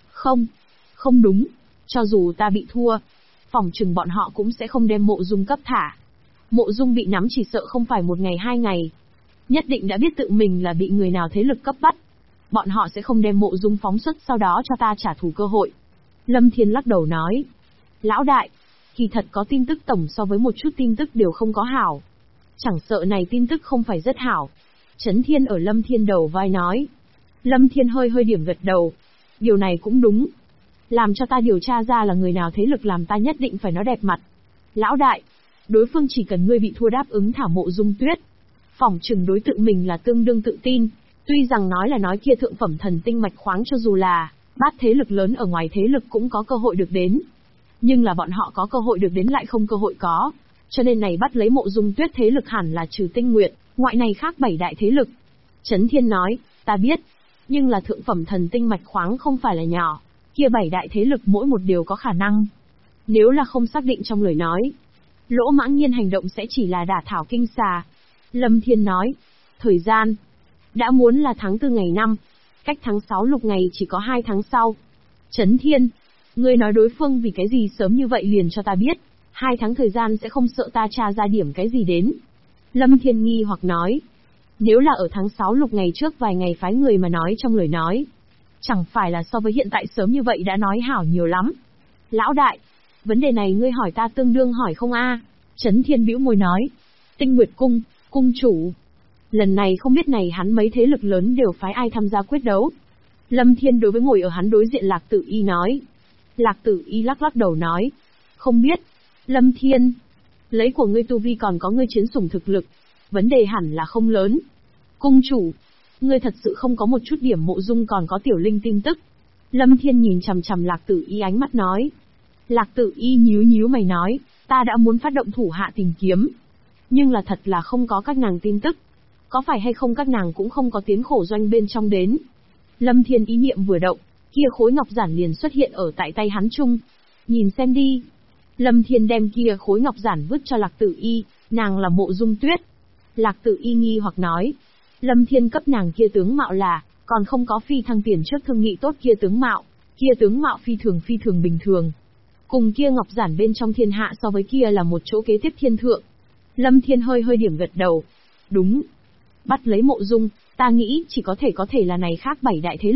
Không đúng, cho dù ta bị thua, phỏng chừng bọn họ cũng sẽ không đem Mộ Dung cấp thả. Mộ Dung bị nắm chỉ sợ không phải 1 ngày 2 ngày, nhất định đã biết tự mình là bị người nào thế lực cấp bắt. Bọn họ sẽ không đem Mộ Dung phóng xuất sau đó cho ta trả thù cơ hội. Lâm Thiên lắc đầu nói. Lão đại, kỳ thật có tin tức tổng so với một chút tin tức đều không có hảo. Chẳng sợ này tin tức không phải rất hảo. Chấn Thiên ở Lâm Thiên đầu vai nói. Lâm Thiên hơi hơi điểm gật đầu. Điều này cũng đúng. Làm cho ta điều tra ra là người nào thế lực làm ta nhất định phải nó đẹp mặt. Lão đại, đối phương chỉ cần ngươi bị thua đáp ứng thả Mộ Dung Tuyết. Phỏng chừng đối tượng mình là tương đương tự tin. Tuy rằng nói là nói kia thượng phẩm thần tinh mạch khoáng cho dù là bát thế lực lớn ở ngoài thế lực cũng có cơ hội được đến. Nhưng là bọn họ có cơ hội được đến lại không cơ hội có. Cho nên này bắt lấy Mộ Dung Tuyết thế lực hẳn là trừ Tinh Nguyệt, ngoại này khác 7 đại thế lực. Chấn Thiên nói, ta biết. Nhưng là thượng phẩm thần tinh mạch khoáng không phải là nhỏ. Kia 7 đại thế lực mỗi một điều có khả năng. Nếu là không xác định trong lời nói, Lỗ Mãng Nhiên hành động sẽ chỉ là đả thảo kinh xà. Lâm Thiên nói, thời gian đã muốn là tháng 4 ngày 5, cách tháng 6 lục ngày chỉ có 2 tháng sau. Chấn Thiên, ngươi nói đối phương vì cái gì sớm như vậy liền cho ta biết, 2 tháng thời gian sẽ không sợ ta tra ra điểm cái gì đến. Lâm Thiên nghi hoặc nói, nếu là ở tháng 6 lục ngày trước vài ngày phái người mà nói trong lời nói, chẳng phải là so với hiện tại sớm như vậy đã nói hảo nhiều lắm. Lão đại, vấn đề này ngươi hỏi ta tương đương hỏi không a? Chấn Thiên bĩu môi nói, Tinh Nguyệt Cung, cung chủ. Lần này không biết này hắn mấy thế lực lớn đều phái ai tham gia quyết đấu. Lâm Thiên đối với ngồi ở hắn đối diện Lạc Tử Y nói. Lạc Tử Y lắc lắc đầu nói, không biết. Lâm Thiên, lấy của ngươi tu vi còn có ngươi chiến sủng thực lực, vấn đề hẳn là không lớn. Cung chủ, ngươi thật sự không có một chút điểm Mộ Dung còn có Tiểu Linh tin tức. Lâm Thiên nhìn chằm chằm Lạc Tử Y ánh mắt nói. Lạc Tử Y nhíu nhíu mày nói, ta đã muốn phát động thủ hạ tìm kiếm. Nhưng là thật là không có các nàng tin tức. Có phải hay không các nàng cũng không có tiến khổ doanh bên trong đến. Lâm Thiên ý niệm vừa động, kia khối ngọc giản liền xuất hiện ở tại tay hắn chung. Nhìn xem đi. Lâm Thiên đem kia khối ngọc giản vứt cho Lạc Tử Y, nàng là Mộ Dung Tuyết. Lạc Tử Y nghi hoặc nói, Lâm Thiên cấp nàng kia tướng mạo là, còn không có phi thăng tiền trước thương nghị tốt kia tướng mạo phi thường bình thường. Cùng kia ngọc giản bên trong thiên hạ so với kia là một chỗ kế tiếp thiên thượng. Lâm Thiên hơi hơi điểm gật đầu. Đúng. Bắt lấy Mộ Dung, ta nghĩ chỉ có thể là này khác 7 đại thế lực.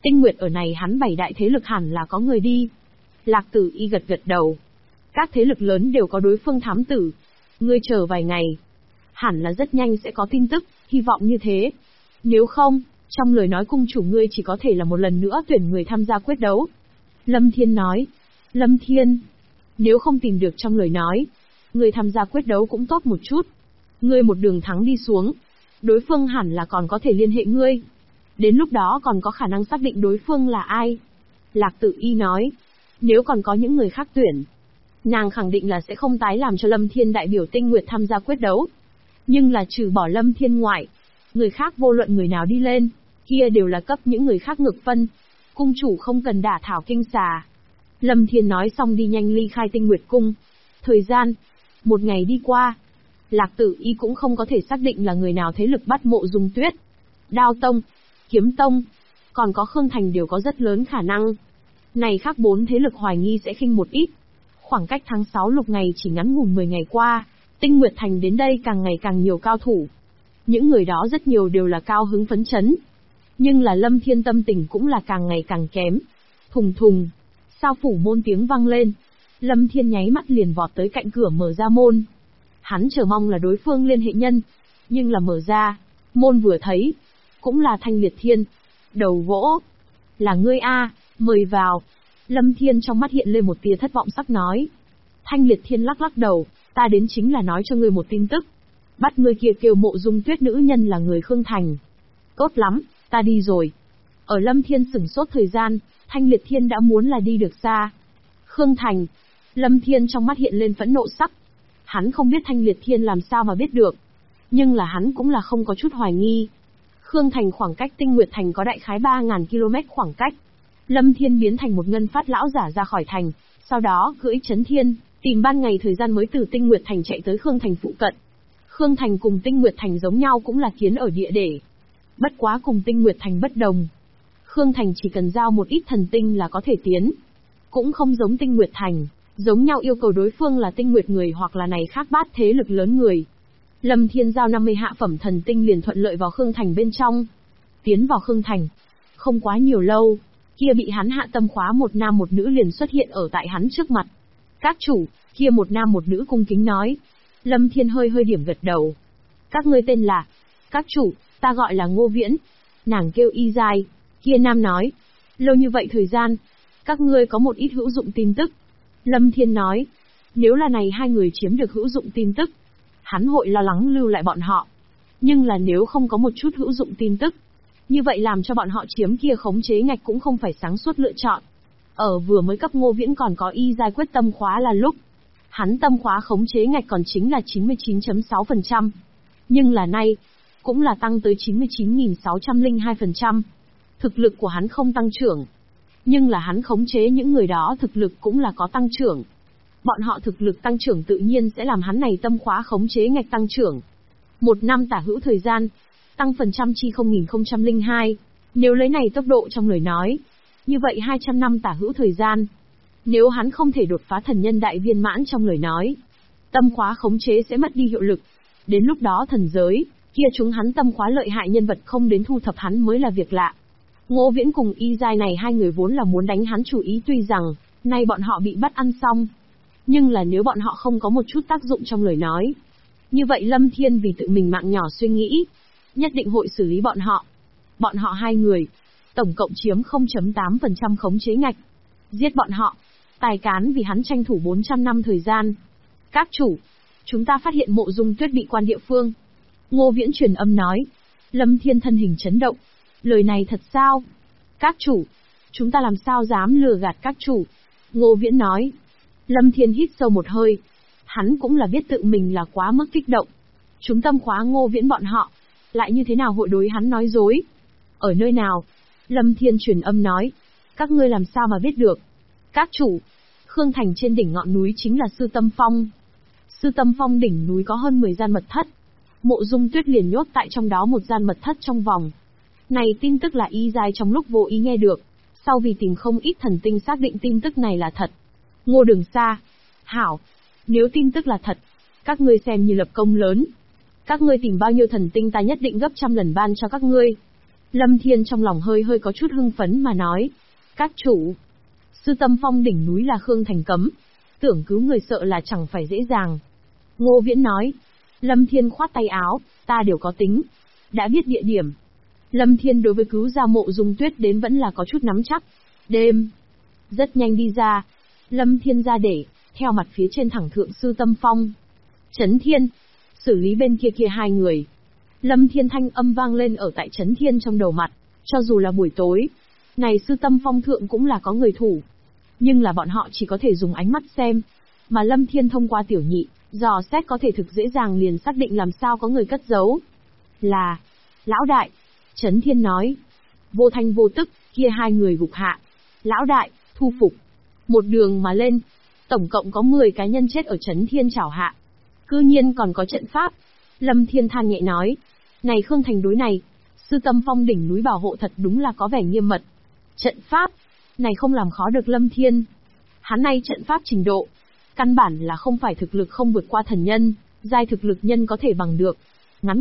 Tinh Nguyệt ở này hắn 7 đại thế lực hẳn là có người đi. Lạc Tử Y gật gật đầu. Các thế lực lớn đều có đối phương thám tử. Ngươi chờ vài ngày. Hẳn là rất nhanh sẽ có tin tức, hy vọng như thế. Nếu không, trong lời nói cung chủ ngươi chỉ có thể là một lần nữa tuyển người tham gia quyết đấu. Lâm Thiên nói. Lâm Thiên, nếu không tìm được trong lời nói, ngươi tham gia quyết đấu cũng tốt một chút. Ngươi một đường thắng đi xuống, đối phương hẳn là còn có thể liên hệ ngươi. Đến lúc đó còn có khả năng xác định đối phương là ai. Lạc Tử Y nói. Nếu còn có những người khác tuyển, nàng khẳng định là sẽ không tái làm cho Lâm Thiên đại biểu Tinh Nguyệt tham gia quyết đấu. Nhưng là trừ bỏ Lâm Thiên ngoại, người khác vô luận người nào đi lên, kia đều là cấp những người khác ngược phân. Cung chủ không cần đả thảo kinh xà. Lâm Thiên nói xong đi nhanh ly khai Tinh Nguyệt cung. Thời gian, một ngày đi qua, Lạc Tử Y cũng không có thể xác định là người nào thế lực bắt Mộ Dung Tuyết. Đao Tông, Kiếm Tông, còn có Khương Thành đều có rất lớn khả năng. Này khác 4 thế lực hoài nghi sẽ khinh một ít. Khoảng cách tháng 6 lục ngày chỉ ngắn ngủn 10 ngày qua, Tinh Nguyệt Thành đến đây càng ngày càng nhiều cao thủ. Những người đó rất nhiều đều là cao hứng phấn chấn. Nhưng là Lâm Thiên tâm tình cũng là càng ngày càng kém. Thùng thùng, sao phủ môn tiếng vang lên. Lâm Thiên nháy mắt liền vọt tới cạnh cửa mở ra môn. Hắn chờ mong là đối phương liên hệ nhân. Nhưng là mở ra, môn vừa thấy, cũng là Thanh Liệt Thiên. Đầu vỗ. Là ngươi a, mời vào. Lâm Thiên trong mắt hiện lên một tia thất vọng sắc nói. Thanh Liệt Thiên lắc lắc đầu, ta đến chính là nói cho ngươi một tin tức. Bắt ngươi kia kêu Mộ Dung Tuyết nữ nhân là người Khương Thành. Tốt lắm, ta đi rồi. Ở Lâm Thiên sửng sốt thời gian, Thanh Liệt Thiên đã muốn là đi được xa. Khương Thành. Lâm Thiên trong mắt hiện lên phẫn nộ sắc. Hắn không biết Thanh Liệt Thiên làm sao mà biết được. Nhưng là hắn cũng là không có chút hoài nghi. Khương Thành khoảng cách Tinh Nguyệt Thành có đại khái 3.000 km khoảng cách. Lâm Thiên biến thành một ngân phát lão giả ra khỏi thành, sau đó cưỡi Chấn Thiên, tìm ban ngày thời gian mới từ Tinh Nguyệt Thành chạy tới Khương Thành phụ cận. Khương Thành cùng Tinh Nguyệt Thành giống nhau cũng là kiến ở địa để. Bất quá cùng Tinh Nguyệt Thành bất đồng. Khương Thành chỉ cần giao một ít thần tinh là có thể tiến. Cũng không giống Tinh Nguyệt Thành, giống nhau yêu cầu đối phương là Tinh Nguyệt người hoặc là này khác bát thế lực lớn người. Lâm Thiên giao 50 hạ phẩm thần tinh liền thuận lợi vào Khương Thành bên trong. Tiến vào Khương Thành. Không quá nhiều lâu, kia bị hắn hạ tâm khóa một nam một nữ liền xuất hiện ở tại hắn trước mặt. Các chủ, kia một nam một nữ cung kính nói. Lâm Thiên hơi hơi điểm gật đầu. Các ngươi tên là? Các chủ, ta gọi là Ngô Viễn. Nàng kêu Y Giai. Kia nam nói. Lâu như vậy thời gian, các ngươi có một ít hữu dụng tin tức. Lâm Thiên nói. Nếu là này hai người chiếm được hữu dụng tin tức, hắn hội lo lắng lưu lại bọn họ. Nhưng là nếu không có một chút hữu dụng tin tức, như vậy làm cho bọn họ chiếm kia khống chế ngạch cũng không phải sáng suốt lựa chọn. Ở vừa mới cấp Ngô Viễn còn có Y Giai quyết tâm khóa là lúc, hắn tâm khóa khống chế ngạch còn chính là 99.6%. Nhưng là nay, cũng là tăng tới 99.602%. Thực lực của hắn không tăng trưởng. Nhưng là hắn khống chế những người đó thực lực cũng là có tăng trưởng. Bọn họ thực lực tăng trưởng tự nhiên sẽ làm hắn này tâm khóa khống chế ngạch tăng trưởng. 1 năm tả hữu thời gian, tăng phần trăm chi 0.002. Nếu lấy này tốc độ trong lời nói, như vậy 200 năm tả hữu thời gian. Nếu hắn không thể đột phá thần nhân đại viên mãn trong lời nói, tâm khóa khống chế sẽ mất đi hiệu lực. Đến lúc đó thần giới, kia chúng hắn tâm khóa lợi hại nhân vật không đến thu thập hắn mới là việc lạ. Ngô Viễn cùng Y Giai này hai người vốn là muốn đánh hắn chủ ý, tuy rằng nay bọn họ bị bắt ăn xong. Nhưng là nếu bọn họ không có một chút tác dụng trong lời nói, như vậy Lâm Thiên vì tự mình mạng nhỏ suy nghĩ, nhất định hội xử lý bọn họ. Bọn họ hai người, tổng cộng chiếm 0.8% khống chế ngạch. Giết bọn họ, tài cán vì hắn tranh thủ 400 năm thời gian. Các chủ, chúng ta phát hiện Mộ Dung Tuyết bị quan địa phương. Ngô Viễn truyền âm nói. Lâm Thiên thân hình chấn động. Lời này thật sao? Các chủ, chúng ta làm sao dám lừa gạt các chủ? Ngô Viễn nói. Lâm Thiên hít sâu một hơi. Hắn cũng là biết tự mình là quá mức kích động. Chúng tâm khóa Ngô Viễn bọn họ, lại như thế nào hội đối hắn nói dối? Ở nơi nào? Lâm Thiên truyền âm nói. Các ngươi làm sao mà biết được? Các chủ, Khương Thành trên đỉnh ngọn núi chính là Sư Tâm Phong. Sư Tâm Phong đỉnh núi có hơn 10 gian mật thất. Mộ Dung Tuyết liền nhốt tại trong đó một gian mật thất trong vòng. Này tin tức là Y Giai trong lúc vô ý nghe được, sau vì tìm không ít thần tinh xác định tin tức này là thật. Ngô Đường Sa, hảo, nếu tin tức là thật, các ngươi xem như lập công lớn. Các ngươi tìm bao nhiêu thần tinh ta nhất định gấp trăm lần ban cho các ngươi. Lâm Thiên trong lòng hơi hơi có chút hưng phấn mà nói. Các chủ, Sư Tâm Phong đỉnh núi là Khương Thành cấm. Tưởng cứu người sợ là chẳng phải dễ dàng. Ngô Viễn nói. Lâm Thiên khoát tay áo, ta đều có tính. Đã biết địa điểm. Lâm Thiên đối với cứu ra Mộ Dung Tuyết đến vẫn là có chút nắm chắc. Đêm. Rất nhanh đi ra. Lâm Thiên ra để, theo mặt phía trên thẳng thượng Sư Tâm Phong. Trấn Thiên. Xử lý bên kia kia hai người. Lâm Thiên thanh âm vang lên ở tại Trấn Thiên trong đầu mặt. Cho dù là buổi tối. Này Sư Tâm Phong thượng cũng là có người thủ. Nhưng là bọn họ chỉ có thể dùng ánh mắt xem. Mà Lâm Thiên thông qua tiểu nhị, dò xét có thể thực dễ dàng liền xác định làm sao có người cất giấu. Là, lão đại. Trấn Thiên nói. Vô thanh vô tức, kia hai người gục hạ. Lão đại, thu phục. Một đường mà lên. Tổng cộng có 10 cá nhân chết ở Trấn Thiên chảo hạ. Cư nhiên còn có trận pháp. Lâm Thiên than nhẹ nói. Này Khương Thành đối này. Sư Tâm Phong đỉnh núi bảo hộ thật đúng là có vẻ nghiêm mật. Trận pháp. Này không làm khó được Lâm Thiên. Hắn này trận pháp trình độ. Căn bản là không phải thực lực không vượt qua thần nhân. Giai thực lực nhân có thể bằng được.